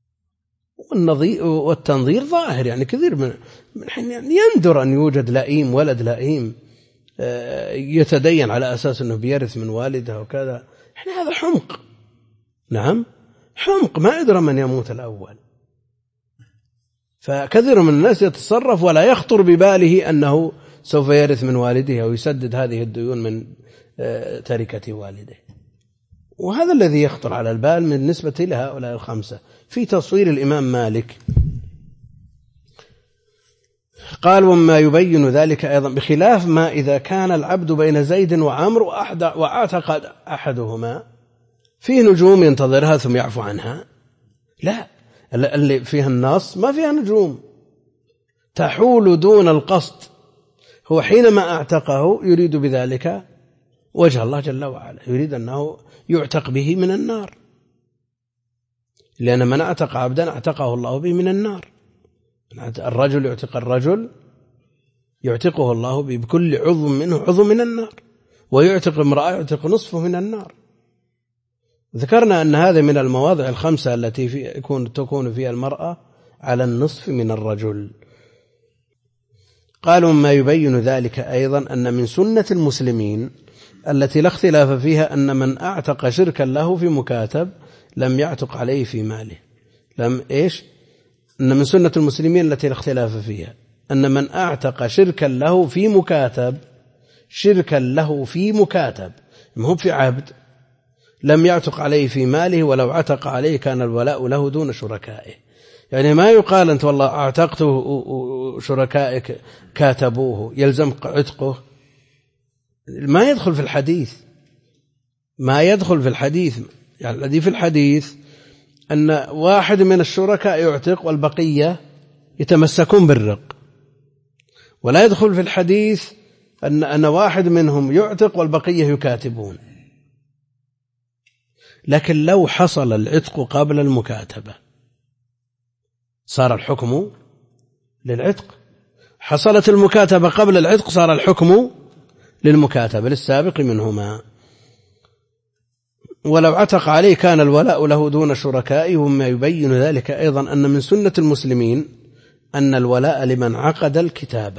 والتنظير ظاهر، يعني كثير من حين يعني يندر أن يوجد لئيم، ولد لئيم يتدين على أساس أنه بيرث من والده وكذا. هذا حمق. نعم، حمق، ما يدرى من يموت الأول. فكثير من الناس يتصرف ولا يخطر بباله أنه سوف يرث من والده أو يسدد هذه الديون من تركة والده. وهذا الذي يخطر على البال من نسبة لهؤلاء الخمسة. في تصوير الإمام مالك قال: وما يبين ذلك أيضا بخلاف ما إذا كان العبد بين زيد وعمر واعتقد أحدهما فيه نجوم ينتظرها ثم يعفو عنها. لا، اللي فيها النص ما فيها نجوم، تحول دون القصد. هو حينما اعتقه يريد بذلك وجه الله جل وعلا، يريد أنه يعتق به من النار، لأن من اعتق عبدا اعتقه الله به من النار. الرجل يعتق الرجل يعتقه الله بكل عضو منه عضو من النار، ويعتق امرأة يعتق نصفه من النار. ذكرنا أن هذا من المواضع الخمسة التي تكون فيها المرأة على النصف من الرجل. قالوا: ما يبين ذلك أيضا أن من سنة المسلمين التي لا اختلاف فيها أن من أعتق شركا له في مكاتب لم يعتق عليه في ماله. أن من سنة المسلمين التي لا اختلاف فيها أن من أعتق شركا له في مكاتب، شركا له في مكاتب ما هو في عبد، لم يعتق عليه في ماله، ولو عتق عليه كان الولاء له دون شركائه. يعني ما يقال أنت والله اعتقته وشركائك كاتبوه يلزم عتقه، ما يدخل في الحديث، ما يدخل في الحديث. يعني الذي في الحديث أن واحد من الشركاء يعتق والبقية يتمسكون بالرق، ولا يدخل في الحديث أن واحد منهم يعتق والبقية يكاتبون. لكن لو حصل العتق قبل المكاتبة صار الحكم للعتق، حصلت المكاتبة قبل العتق صار الحكم للمكاتبة للسابق منهما. ولو عتق عليه كان الولاء له دون شركائه. وما يبين ذلك أيضا أن من سنة المسلمين أن الولاء لمن عقد الكتابة،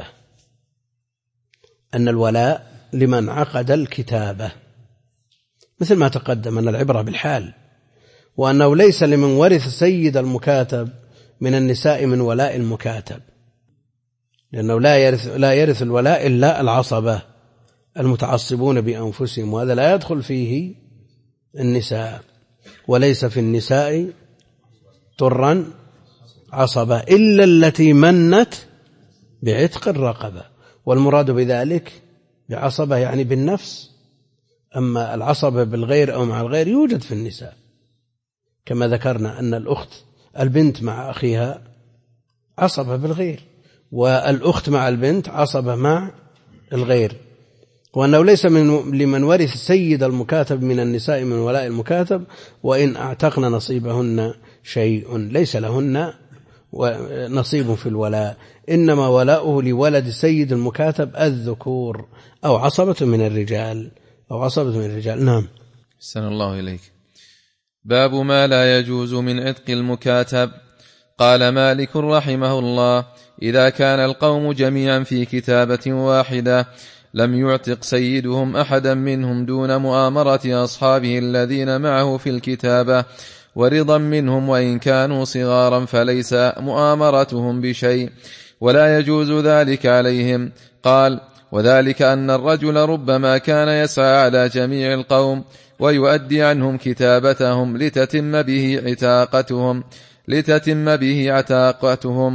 أن الولاء لمن عقد الكتابة، مثل ما تقدم أن العبرة بالحال، وأنه ليس لمن ورث سيد المكاتب من النساء من ولاء المكاتب، لأنه لا يرث الولاء إلا العصبة المتعصبون بأنفسهم، وهذا لا يدخل فيه النساء. وليس في النساء طرا عصبة إلا التي منت بعتق الرقبة، والمراد بذلك بعصبة يعني بالنفس. أما العصبة بالغير أو مع الغير يوجد في النساء، كما ذكرنا أن الأخت البنت مع أخيها عصبة بالغير، والأخت مع البنت عصبة مع الغير. وأنه ليس لمن ورث سيد المكاتب من النساء من ولاء المكاتب وإن أعتقن نصيبهن شيء، ليس لهن نصيب في الولاء، إنما ولاؤه لولد سيد المكاتب الذكور أو عصبة من الرجال، أو عصبة من الرجال. نعم. أحسن الله إليك. باب ما لا يجوز من عتق المكاتب. قال مالك رحمه الله: إذا كان القوم جميعا في كتابة واحدة لم يعتق سيدهم أحدا منهم دون مؤامرة أصحابه الذين معه في الكتابة ورضا منهم، وإن كانوا صغارا فليس مؤامرتهم بشيء ولا يجوز ذلك عليهم. قال: وذلك أن الرجل ربما كان يسعى على جميع القوم ويؤدي عنهم كتابتهم لتتم به عتاقتهم،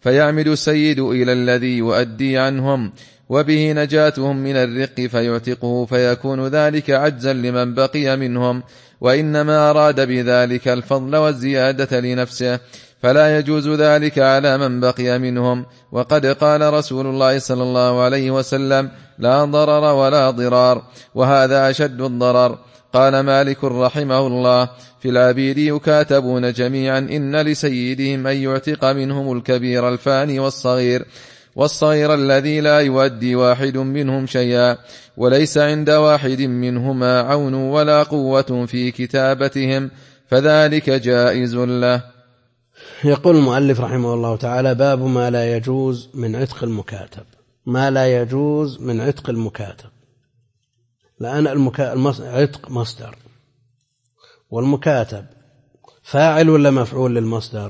فيعمد السيد إلى الذي يؤدي عنهم وبه نجاتهم من الرق فيعتقه، فيكون ذلك عجزا لمن بقي منهم، وإنما أراد بذلك الفضل والزيادة لنفسه، فلا يجوز ذلك على من بقي منهم. وقد قال رسول الله صلى الله عليه وسلم: لا ضرر ولا ضرار، وهذا أشد الضرر. قال مالك رحمه الله: في العبيد يكاتبون جميعا إن لسيدهم أن يعتق منهم الكبير الفاني والصغير الذي لا يؤدي واحد منهم شيئا، وليس عند واحد منهما عون ولا قوة في كتابتهم، فذلك جائز له. يقول المؤلف رحمه الله تعالى: باب ما لا يجوز من عتق المكاتب. ما لا يجوز من عتق المكاتب، لأن عتق مصدر، والمكاتب فاعل ولا مفعول للمصدر؟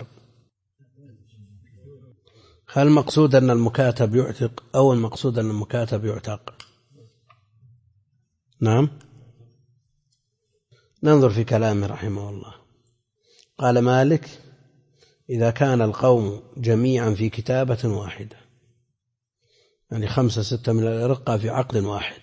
هل المقصود أن المكاتب يعتق أو المقصود أن المكاتب يعتق؟ نعم، ننظر في كلامه رحمه الله. قال مالك: إذا كان القوم جميعا في كتابة واحدة، يعني 5 6 من الأرقة في عقد واحد،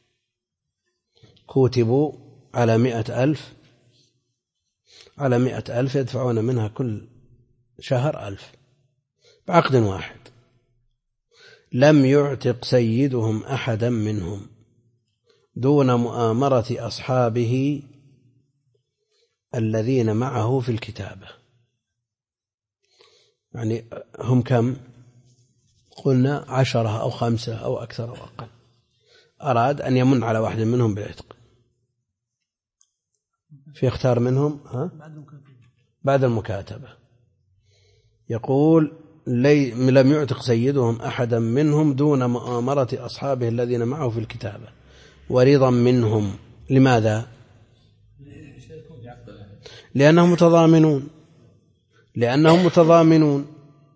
كتبوا على 100,000، على 100,000 يدفعون منها كل شهر 1000 بعقد واحد، لم يعتق سيدهم أحدا منهم دون مؤامرة أصحابه الذين معه في الكتابة. يعني هم كم؟ قلنا 10 أو 5 أو أكثر أو أقل. أراد أن يمن على واحد منهم بالعتق، فيختار منهم بعد المكاتبة. يقول: لم يعتق سيدهم أحدا منهم دون مؤامرة أصحابه الذين معه في الكتابة ورضا منهم. لماذا؟ لأنهم متضامنون،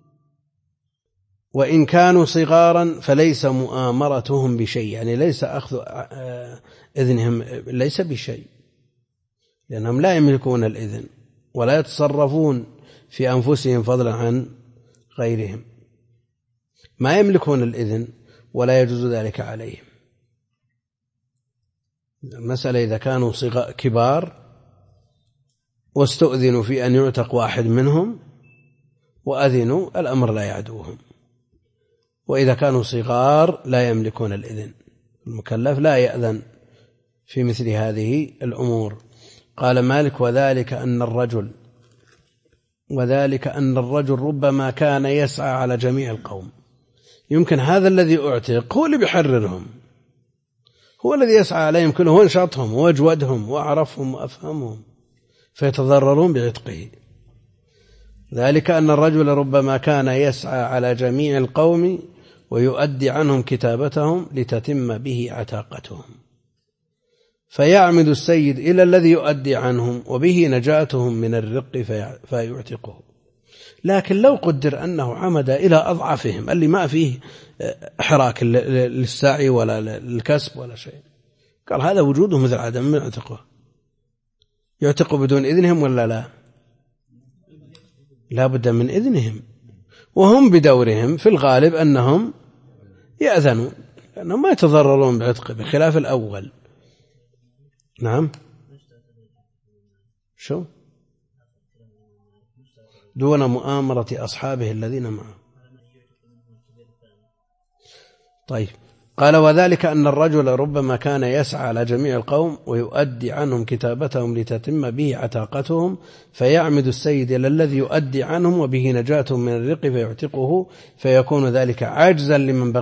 وإن كانوا صغارا فليس مؤامرتهم بشيء، يعني ليس أخذ إذنهم ليس بشيء، لأنهم لا يملكون الإذن ولا يتصرفون في أنفسهم فضلا عن غيرهم، ما يملكون الإذن ولا يجوز ذلك عليهم. المسألة إذا كانوا كبار واستؤذنوا في أن يعتق واحد منهم وأذنوا، الأمر لا يعدوهم. وإذا كانوا صغار لا يملكون الإذن، المكلف لا يأذن في مثل هذه الأمور. قال مالك: وذلك أن الرجل ربما كان يسعى على جميع القوم. يمكن هذا الذي أعتق هو اللي بيحررهم، هو الذي يسعى عليهم كلهم، هو نشاطهم وأجودهم وأعرفهم وأفهمهم، فيتضررون بعتقه. ذلك أن الرجل ربما كان يسعى على جميع القوم ويؤدي عنهم كتابتهم لتتم به عتاقتهم، فيعمد السيد إلى الذي يؤدي عنهم وبه نجاتهم من الرق فيعتقه. لكن لو قدر أنه عمد إلى أضعفهم اللي ما فيه إحراك للسعي ولا للكسب ولا شيء، قال هذا وجوده مثل عدم، من يعتقه؟ يعتقوا بدون إذنهم ولا لا؟ لا بد من إذنهم، وهم بدورهم في الغالب أنهم يأذنون، لأنهم ما يتضررون بعتقه بخلاف الأول. نعم، شو؟ دون مؤامرة أصحابه الذين معه. طيب، قال: وذلك أن الرجل ربما كان يسعى على جميع القوم ويؤدي عنهم كتابتهم لتتم به عتاقتهم، فيعمد السيد إلى الذي يؤدي عنهم وبه نجاتهم من الرق فيعتقه، فيكون ذلك عجزا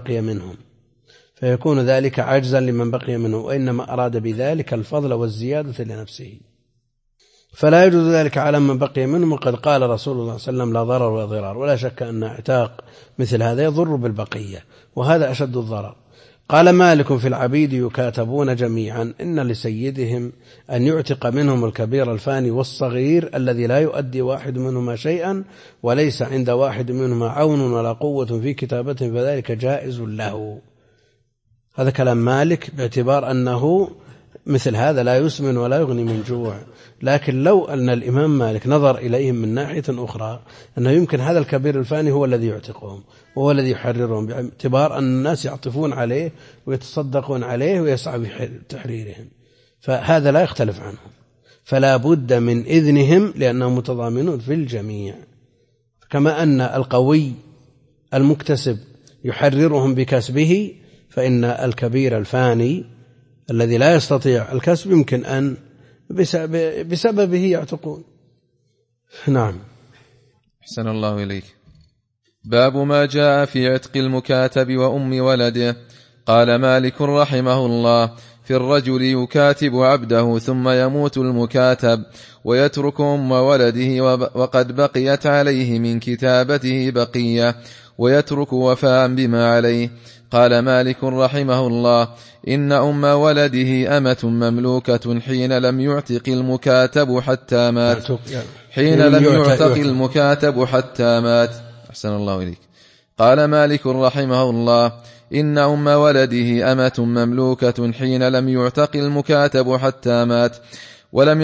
لمن بقي منهم، وإنما أراد بذلك الفضل والزيادة لنفسه، فلا يجوز ذلك على من بقي منهم. وقد قال رسول الله صلى الله عليه وسلم: لا ضرر ولا ضرار. ولا شك أن اعتاق مثل هذا يضر بالبقية، وهذا أشد الضرر. قال مالك: في العبيد يكاتبون جميعا إن لسيدهم أن يعتق منهم الكبير الفاني والصغير الذي لا يؤدي واحد منهما شيئا وليس عند واحد منهما عون ولا قوة في كتابته، فذلك جائز له. هذا كلام مالك باعتبار أنه مثل هذا لا يسمن ولا يغني من جوع. لكن لو أن الإمام مالك نظر إليهم من ناحية أخرى أنه يمكن هذا الكبير الفاني هو الذي يعتقهم وهو الذي يحررهم، باعتبار أن الناس يعطفون عليه ويتصدقون عليه ويسعى بتحريرهم، فهذا لا يختلف عنهم، فلا بد من إذنهم لأنهم متضامنون في الجميع. كما أن القوي المكتسب يحررهم بكسبه، فإن الكبير الفاني الذي لا يستطيع الكسب يمكن أن بسببه يعتقون. نعم. أحسن الله إليك. باب ما جاء في عتق المكاتب وأم ولده. قال مالك رحمه الله: في الرجل يكاتب عبده ثم يموت المكاتب ويترك أم ولده وقد بقيت عليه من كتابته بقية ويترك وفاء بما عليه. قال مالك رحمه الله: إن أم ولده أمة مملوكة حين لم يعتق المكاتب حتى مات. حين لم يعتق المكاتب حتى مات. أحسن الله إليك. قال مالك رحمه الله: إن أم ولده أمة مملوكة حين لم يعتق المكاتب حتى مات ولم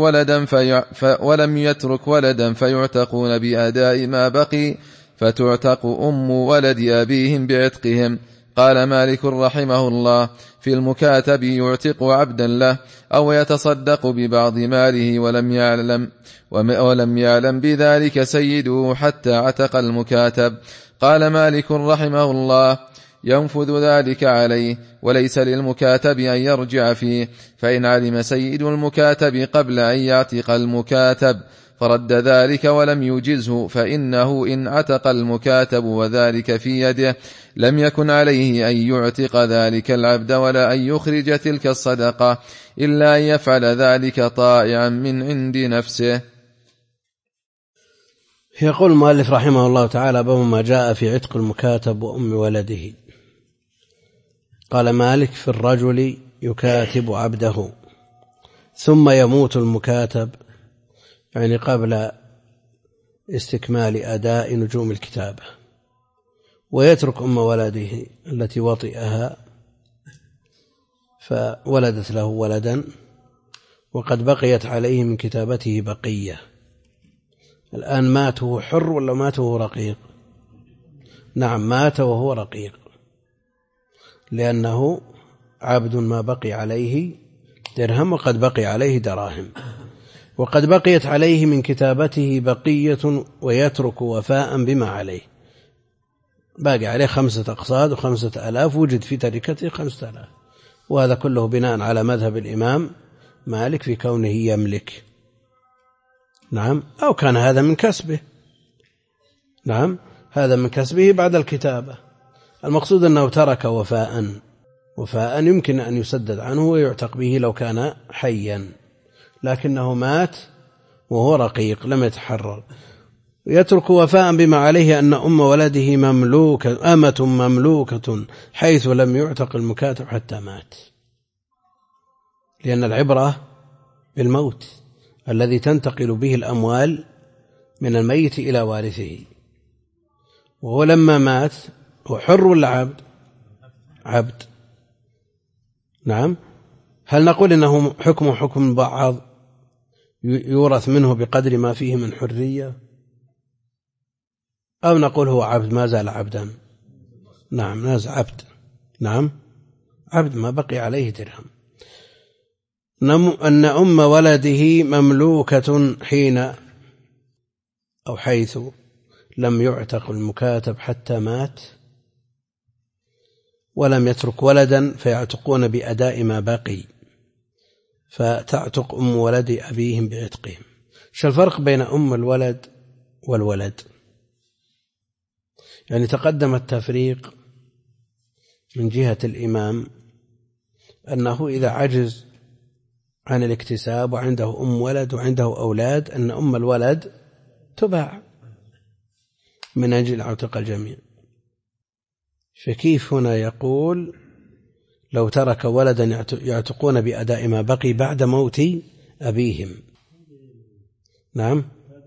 يترك ولدا فيعتقون بأداء ما بقي، فتعتق أم ولد أبيهم بعتقهم. قال مالك رحمه الله: في المكاتب يعتق عبدا له أو يتصدق ببعض ماله ولم يعلم بذلك سيده حتى عتق المكاتب. قال مالك رحمه الله: ينفذ ذلك عليه، وليس للمكاتب أن يرجع فيه، فإن علم سيد المكاتب قبل أن يعتق المكاتب فرد ذلك ولم يجزه، فإنه إن عتق المكاتب وذلك في يده لم يكن عليه أن يعتق ذلك العبد ولا أن يخرج تلك الصدقة، إلا أن يفعل ذلك طائعا من عند نفسه. يقول المؤلف رحمه الله تعالى: باب ما جاء في عتق المكاتب وأم ولده. قال مالك: في الرجل يكاتب عبده ثم يموت المكاتب، يعني قبل استكمال أداء نجوم الكتابة، ويترك أم ولده التي وطئها فولدت له ولدا وقد بقيت عليه من كتابته بقية. الآن مات وهو حر ولا مات وهو رقيق؟ نعم، مات وهو رقيق، لأنه عبد ما بقي عليه درهم وقد بقي عليه دراهم، وقد بقيت عليه من كتابته بقية ويترك وفاء بما عليه. باقي عليه 5 أقصاد و5,000، وجد في تركته 5,000، وهذا كله بناء على مذهب الإمام مالك في كونه يملك. نعم، أو كان هذا من كسبه. نعم، هذا من كسبه بعد الكتابة. المقصود أنه ترك وفاء يمكن أن يسدد عنه ويعتق به لو كان حيا، لكنه مات وهو رقيق لم يتحرر. يترك وفاء بما عليه أن أم ولده أمة مملوكة حيث لم يعتق المكاتب حتى مات، لأن العبرة بالموت الذي تنتقل به الأموال من الميت إلى وارثه. وهو لما مات هو حر ولا عبد؟ عبد. نعم. هل نقول إنه حكم بعض يورث منه بقدر ما فيه من حرية، أو نقول هو عبد ما زال عبدا؟ نعم، ناز عبد. نعم، عبد ما بقي عليه درهم. أن أم ولده مملوكة حين أو حيث لم يعتق المكاتب حتى مات ولم يترك ولدا فيعتقون بأداء ما بقي، فتعتق أم ولد أبيهم بعتقهم. شو الفرق بين أم الولد والولد؟ يعني تقدم التفريق من جهة الإمام أنه إذا عجز عن الاكتساب وعنده أم ولد وعنده أولاد أن أم الولد تباع من أجل عتق الجميع. فكيف هنا يقول لو ترك ولدا يعتقون بأداء ما بقي بعد موت أبيهم؟ نعم،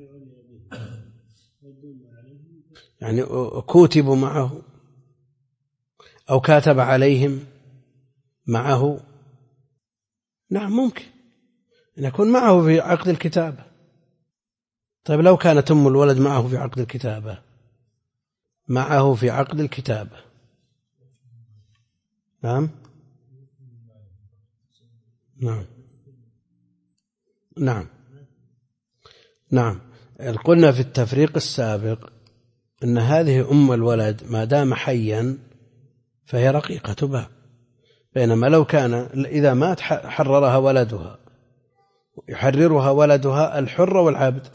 يعني كوتبوا معه أو كاتب عليهم معه. نعم ممكن أن يكون معه في عقد الكتابة. طيب لو كانت أم الولد معه في عقد الكتابة، معه في عقد الكتابة، نعم نعم نعم نعم. قلنا في التفريق السابق أن هذه أم الولد ما دام حيا فهي رقيقة باب، بينما لو كان إذا مات حررها ولدها، يحررها ولدها الحر والعبد،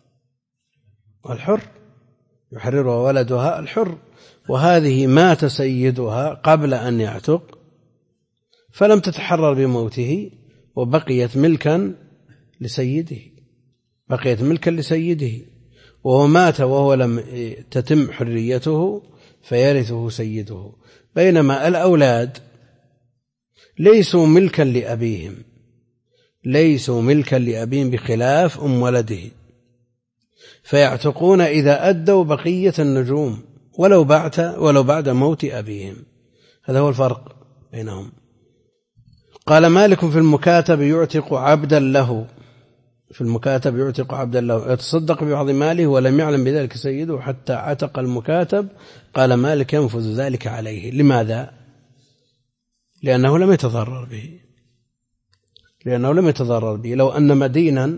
الحر يحررها ولدها الحر، وهذه مات سيدها قبل أن يعتق فلم تتحرر بموته وبقيت ملكا لسيده، بقيت ملكا لسيده، وهو مات وهو لم تتم حريته فيرثه سيده. بينما الأولاد ليسوا ملكا لأبيهم، ليسوا ملكا لأبيهم بخلاف أم ولده، فيعتقون إذا أدوا بقية النجوم ولو بعد موت أبيهم. هذا هو الفرق بينهم. قال مالك في المكاتب يعتق عبدا له، في المكاتب يعتق عبدا له يتصدق ببعض ماله ولم يعلم بذلك سيده حتى عتق المكاتب. قال مالك ينفذ ذلك عليه. لماذا؟ لأنه لم يتضرر به، لأنه لم يتضرر به. لو أن مدينا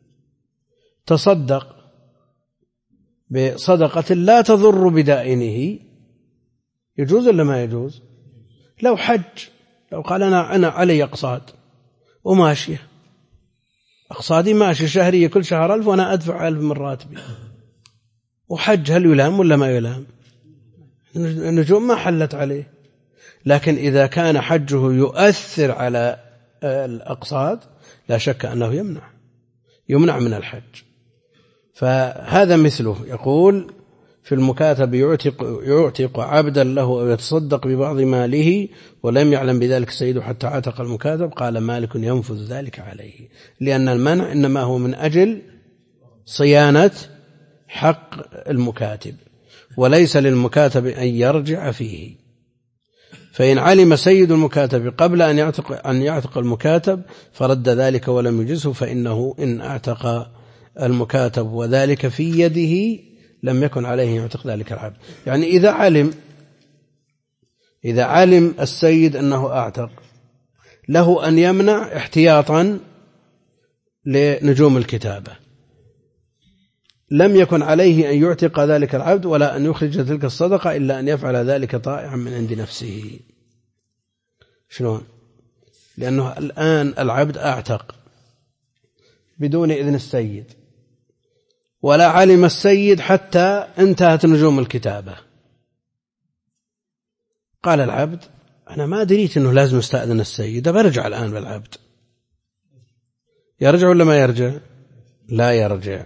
تصدق بصدقة لا تضر بدائنه يجوز ولا ما يجوز؟ لو حج، لو قال أنا علي أقساط وماشية، أقساطي ماشي شهرية كل شهر 1000 وأنا أدفع 1000 من راتبي، وحج، هل يلام ولا ما يلام؟ النجوم ما حلت عليه. لكن إذا كان حجه يؤثر على الأقساط لا شك أنه يمنع من الحج. فهذا مثله. يقول في المكاتب يعتق عبدا له أو يتصدق ببعض ماله ولم يعلم بذلك سيده حتى عتق المكاتب. قال مالك ينفذ ذلك عليه، لأن المنع إنما هو من أجل صيانة حق المكاتب، وليس للمكاتب أن يرجع فيه. فإن علم سيد المكاتب قبل أن يعتق المكاتب فرد ذلك ولم يجزه، فإنه إن اعتق المكاتب وذلك في يده لم يكن عليه يعتق ذلك العبد. يعني إذا علم السيد أنه أعتق، له أن يمنع احتياطا لنجوم الكتابة، لم يكن عليه أن يعتق ذلك العبد ولا أن يخرج تلك الصدقة إلا أن يفعل ذلك طائعا من عند نفسه. شلون؟ لأنه الآن العبد أعتق بدون إذن السيد، ولا علم السيد حتى انتهت نجوم الكتابة. قال العبد أنا ما دريت أنه لازم استأذن السيد، برجع الآن بالعبد. يرجع ولا ما يرجع؟ لا يرجع.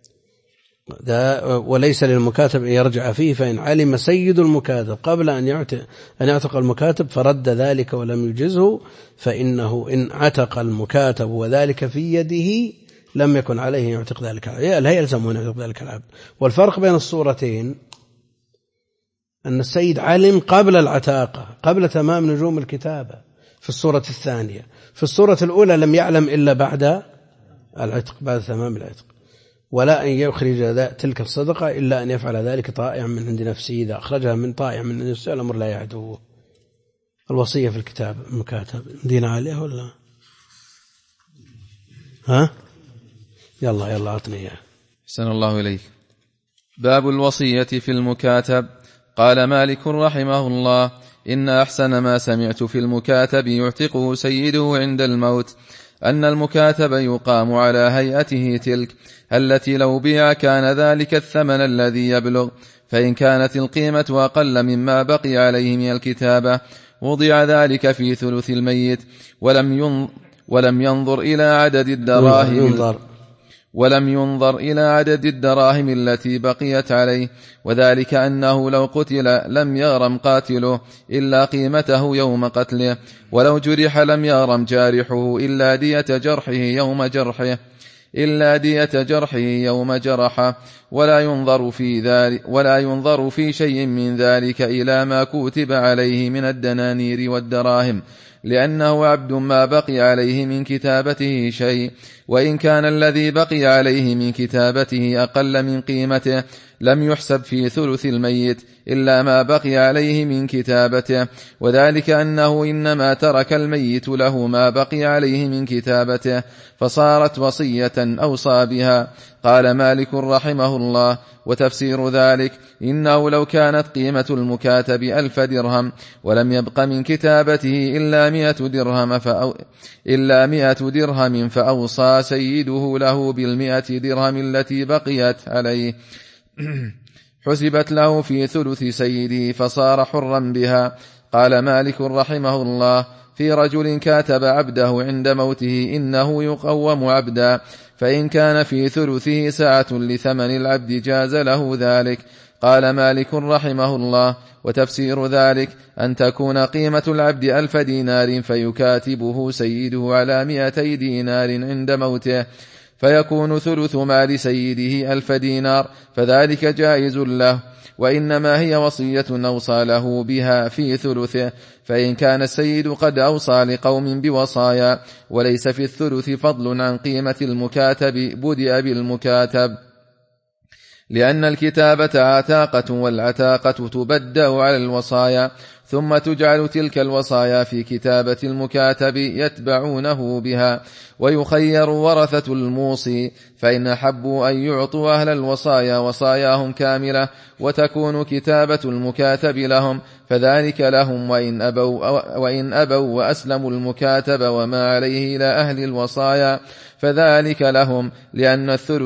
وليس للمكاتب أن يرجع فيه. فإن علم سيد المكاتب قبل أن يعتق المكاتب فرد ذلك ولم يجزه، فإنه إن عتق المكاتب وذلك في يده لم يكن عليه يعتق ذلك العبد، لا يلزمه أن يعتق ذلك العبد. والفرق بين الصورتين أن السيد علم قبل العتاقة، قبل تمام نجوم الكتابة في الصورة الثانية. في الصورة الأولى لم يعلم إلا بعد العتق، بعد تمام العتق، ولا أن يخرج تلك الصدقة إلا أن يفعل ذلك طائعا من عند نفسه. إذا أخرجها من طائع من عند نفسه الأمر لا يعدوه. الوصية في الكتاب المكاتب دين عليها ولا ها؟ يلا أعطني إياه. أحسن الله إليك. باب الوصية في المكاتب. قال مالك رحمه الله إن أحسن ما سمعت في المكاتب يعتقه سيده عند الموت أن المكاتب يقام على هيئته تلك التي لو بيع كان ذلك الثمن الذي يبلغ، فإن كانت القيمة أقل مما بقي عليه من الكتابة وضع ذلك في ثلث الميت ولم ينظر إلى عدد الدراهم التي بقيت عليه، وذلك أنه لو قتل لم يغرم قاتله إلا قيمته يوم قتله، ولو جرح لم يغرم جارحه إلا دية جرحه يوم جرحه، ولا ينظر في شيء من ذلك إلى ما كتب عليه من الدنانير والدراهم، لأنه عبد ما بقي عليه من كتابته شيء، وإن كان الذي بقي عليه من كتابته أقل من قيمته لم يحسب في ثلث الميت إلا ما بقي عليه من كتابته، وذلك أنه إنما ترك الميت له ما بقي عليه من كتابته فصارت وصية أوصى بها. قال مالك رحمه الله: وتفسير ذلك إنه لو كانت قيمة المكاتب 1000 درهم ولم يبق من كتابته إلا 100 درهم فأوصى سيده له 100 درهم التي بقيت عليه حسبت له في ثلث سيده فصار حرا بها. قال مالك رحمه الله: في رجل كاتب عبده عند موته إنه يقوم عبدا، فإن كان في ثلثه سعة لثمن العبد جاز له ذلك. قال مالك رحمه الله: وتفسير ذلك أن تكون قيمة العبد 1000 دينار فيكاتبه سيده على 200 دينار عند موته، فيكون ثلث مال سيده 1000 دينار، فذلك جائز له، وإنما هي وصية أوصى له بها في ثلثه. فإن كان السيد قد أوصى لقوم بوصايا وليس في الثلث فضل عن قيمة المكاتب بدأ بالمكاتب، لأن الكتابة عتاقة، والعتاقة تبدأ على الوصايا ثم تجعل تلك الوصايا في كتابة المكاتب يتبعونه بها. ويخير ورثة الموصي، فإن أحبوا أن يعطوا أهل الوصايا وصاياهم كاملة وتكون كتابة المكاتب لهم فذلك لهم، وإن أبوا وأسلموا المكاتب وما عليه إلى أهل الوصايا فذلك لهم، لأن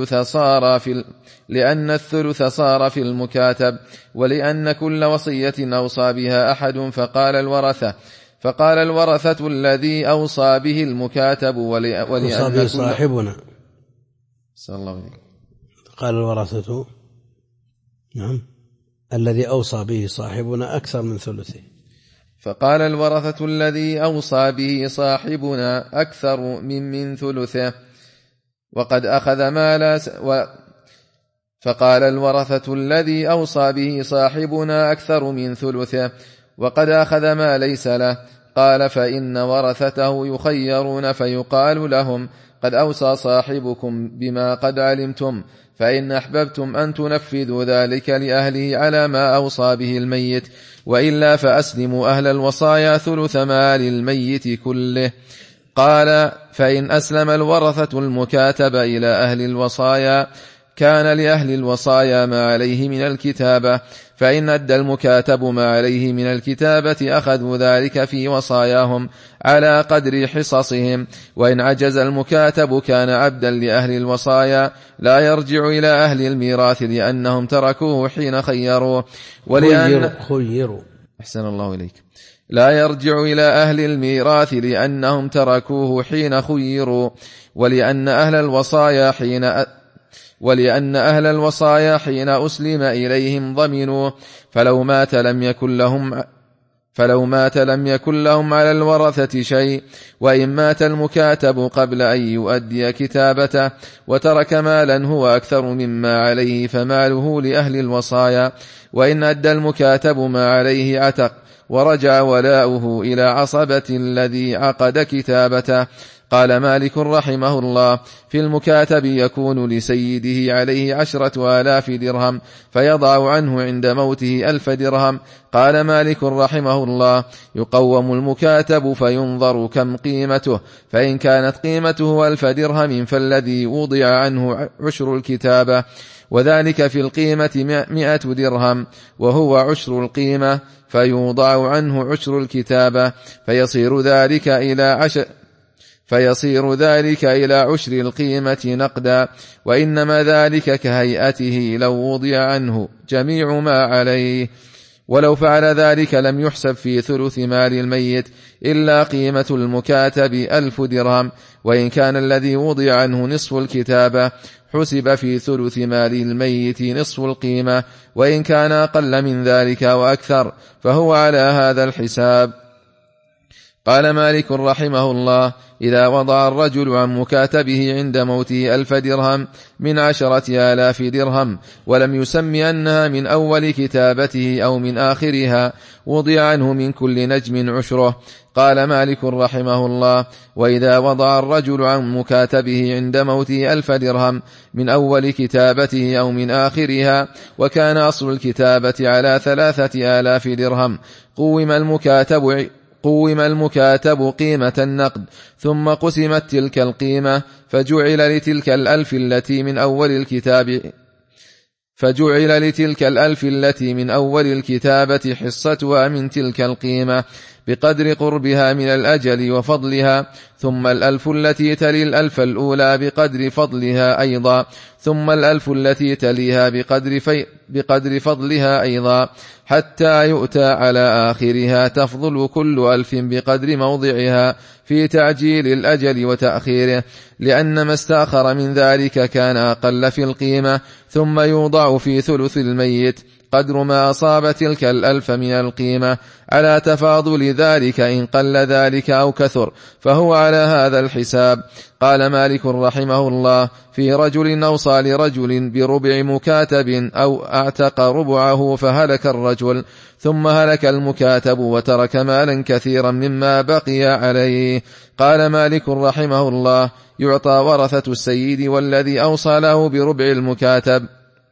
الثلث صار في المكاتب، ولأن كل وصية أوصى بها أحد فقال الورثة الذي أوصى به المكاتب أوصى به صاحبنا. صلى الله عليه وسلم. قال الورثة نعم الذي أوصى به صاحبنا أكثر من ثلثه. فقال الورثة الذي أوصى به صاحبنا أكثر من ثلثه وقد أخذ مال فقال الورثة الذي أوصى به صاحبنا أكثر من ثلثه وقد أخذ ما ليس له. قال: فإن ورثته يخيرون فيقال لهم: قد أوصى صاحبكم بما قد علمتم، فإن أحببتم أن تنفذوا ذلك لأهله على ما أوصى به الميت، وإلا فأسلموا أهل الوصايا ثلث مال الميت كله. قال: فإن أسلم الورثة المكاتب إلى أهل الوصايا كان لأهل الوصايا ما عليه من الكتابة، فإن أدى المكاتب ما عليه من الكتابة أخذوا ذلك في وصاياهم على قدر حصصهم. وإن عجز المكاتب كان عبدا لأهل الوصايا لا يرجع إلى أهل الميراث لأنهم تركوه حين خيروه، أحسن الله إليك. لا يرجع إلى أهل الميراث لأنهم تركوه حين خيروا، ولأن أهل الوصايا حين أسلم إليهم ضمنوه، فلو مات لم يكن لهم على الورثة شيء. وإن مات المكاتب قبل أن يؤدي كتابته وترك مالا هو أكثر مما عليه فماله لأهل الوصايا. وإن أدى المكاتب ما عليه عتق ورجع ولاؤه إلى عصبة الذي عقد كتابته. قال مالك رحمه الله: في المكاتب يكون لسيده عليه 10,000 درهم فيضع عنه عند موته 1000 درهم. قال مالك رحمه الله: يقوم المكاتب فينظر كم قيمته، فإن كانت قيمته 1000 درهم فالذي وضع عنه عشر الكتابة، وذلك في القيمة 100 درهم وهو عشر القيمة، فيوضع عنه عشر الكتابة فيصير ذلك إلى عشر القيمة نقدا، وإنما ذلك كهيئته لو وضع عنه جميع ما عليه. ولو فعل ذلك لم يحسب في ثلث مال الميت إلا قيمة المكاتب 1000 درهم، وإن كان الذي وضع عنه نصف الكتابة حسب في ثلث مال الميت نصف القيمة، وإن كان أقل من ذلك وأكثر فهو على هذا الحساب. قال مالك رحمه الله: إذا وضع الرجل عن مكاتبه عند موته 1000 درهم من 10,000 درهم ولم يسم أنها من أول كتابته أو من آخرها وضع عنه من كل نجم عشره. قال مالك رحمه الله: وإذا وضع الرجل عن مكاتبه عند موته 1000 درهم من أول كتابته أو من آخرها وكان أصل الكتابة على 3000 درهم قوم المكاتب قيمة النقد ثم قسمت تلك القيمة فجعل لتلك الألف التي من أول الكتابة حصتها من تلك القيمة بقدر قربها من الأجل وفضلها، ثم 1000 التي تلي 1000 الأولى بقدر فضلها أيضا، ثم 1000 التي تليها بقدر فضلها أيضا، حتى يؤتى على آخرها تفضل كل 1000 بقدر موضعها في تعجيل الأجل وتأخيره، لأن ما استأخر من ذلك كان أقل في القيمة، ثم يوضع في ثلث الميت قدر ما أصاب تلك 1000 من القيمة على تفاضل ذلك إن قل ذلك أو كثر، فهو على هذا الحساب. قال مالك رحمه الله: في رجل أوصى لرجل بربع مكاتب أو أعتق ربعه فهلك الرجل ثم هلك المكاتب وترك مالا كثيرا مما بقي عليه. قال مالك رحمه الله: يعطى ورثة السيد والذي أوصى له بربع المكاتب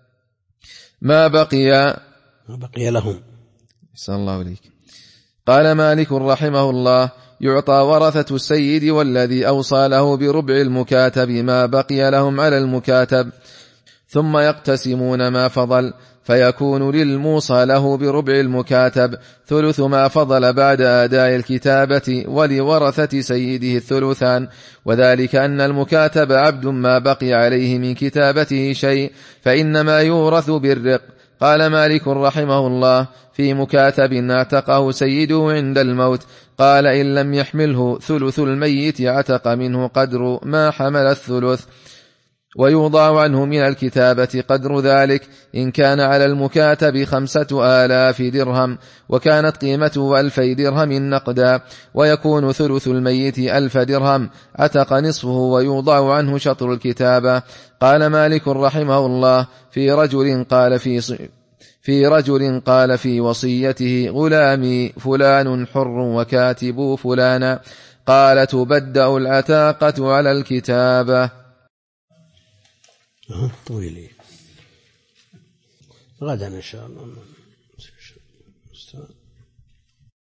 ما بقي لهم. صلى الله عليك. قال مالك رحمه الله: يعطى ورثة السيد والذي أوصى له بربع المكاتب ما بقي لهم على المكاتب، ثم يقتسمون ما فضل، فيكون للموصى له بربع المكاتب ثلث ما فضل بعد أداء الكتابة، ولورثة سيده الثلثان، وذلك أن المكاتب عبد ما بقي عليه من كتابته شيء فإنما يورث بالرق. قال مالك رحمه الله: في مكاتب اعتقه سيده عند الموت، قال إن لم يحمله ثلث الميت عتق منه قدر ما حمل الثلث، ويوضع عنه من الكتابة قدر ذلك إن كان على المكاتب 5000 درهم وكانت قيمته 2000 درهم نقدا، ويكون ثلث الميت 1000 درهم عتق نصفه ويوضع عنه شطر الكتابة. قال مالك رحمه الله: في رجل قال في وصيته: غلامي فلان حر وكاتب فلانا، قال: تبدأ العتاقة على الكتابة. طويلة غدا إن شاء الله.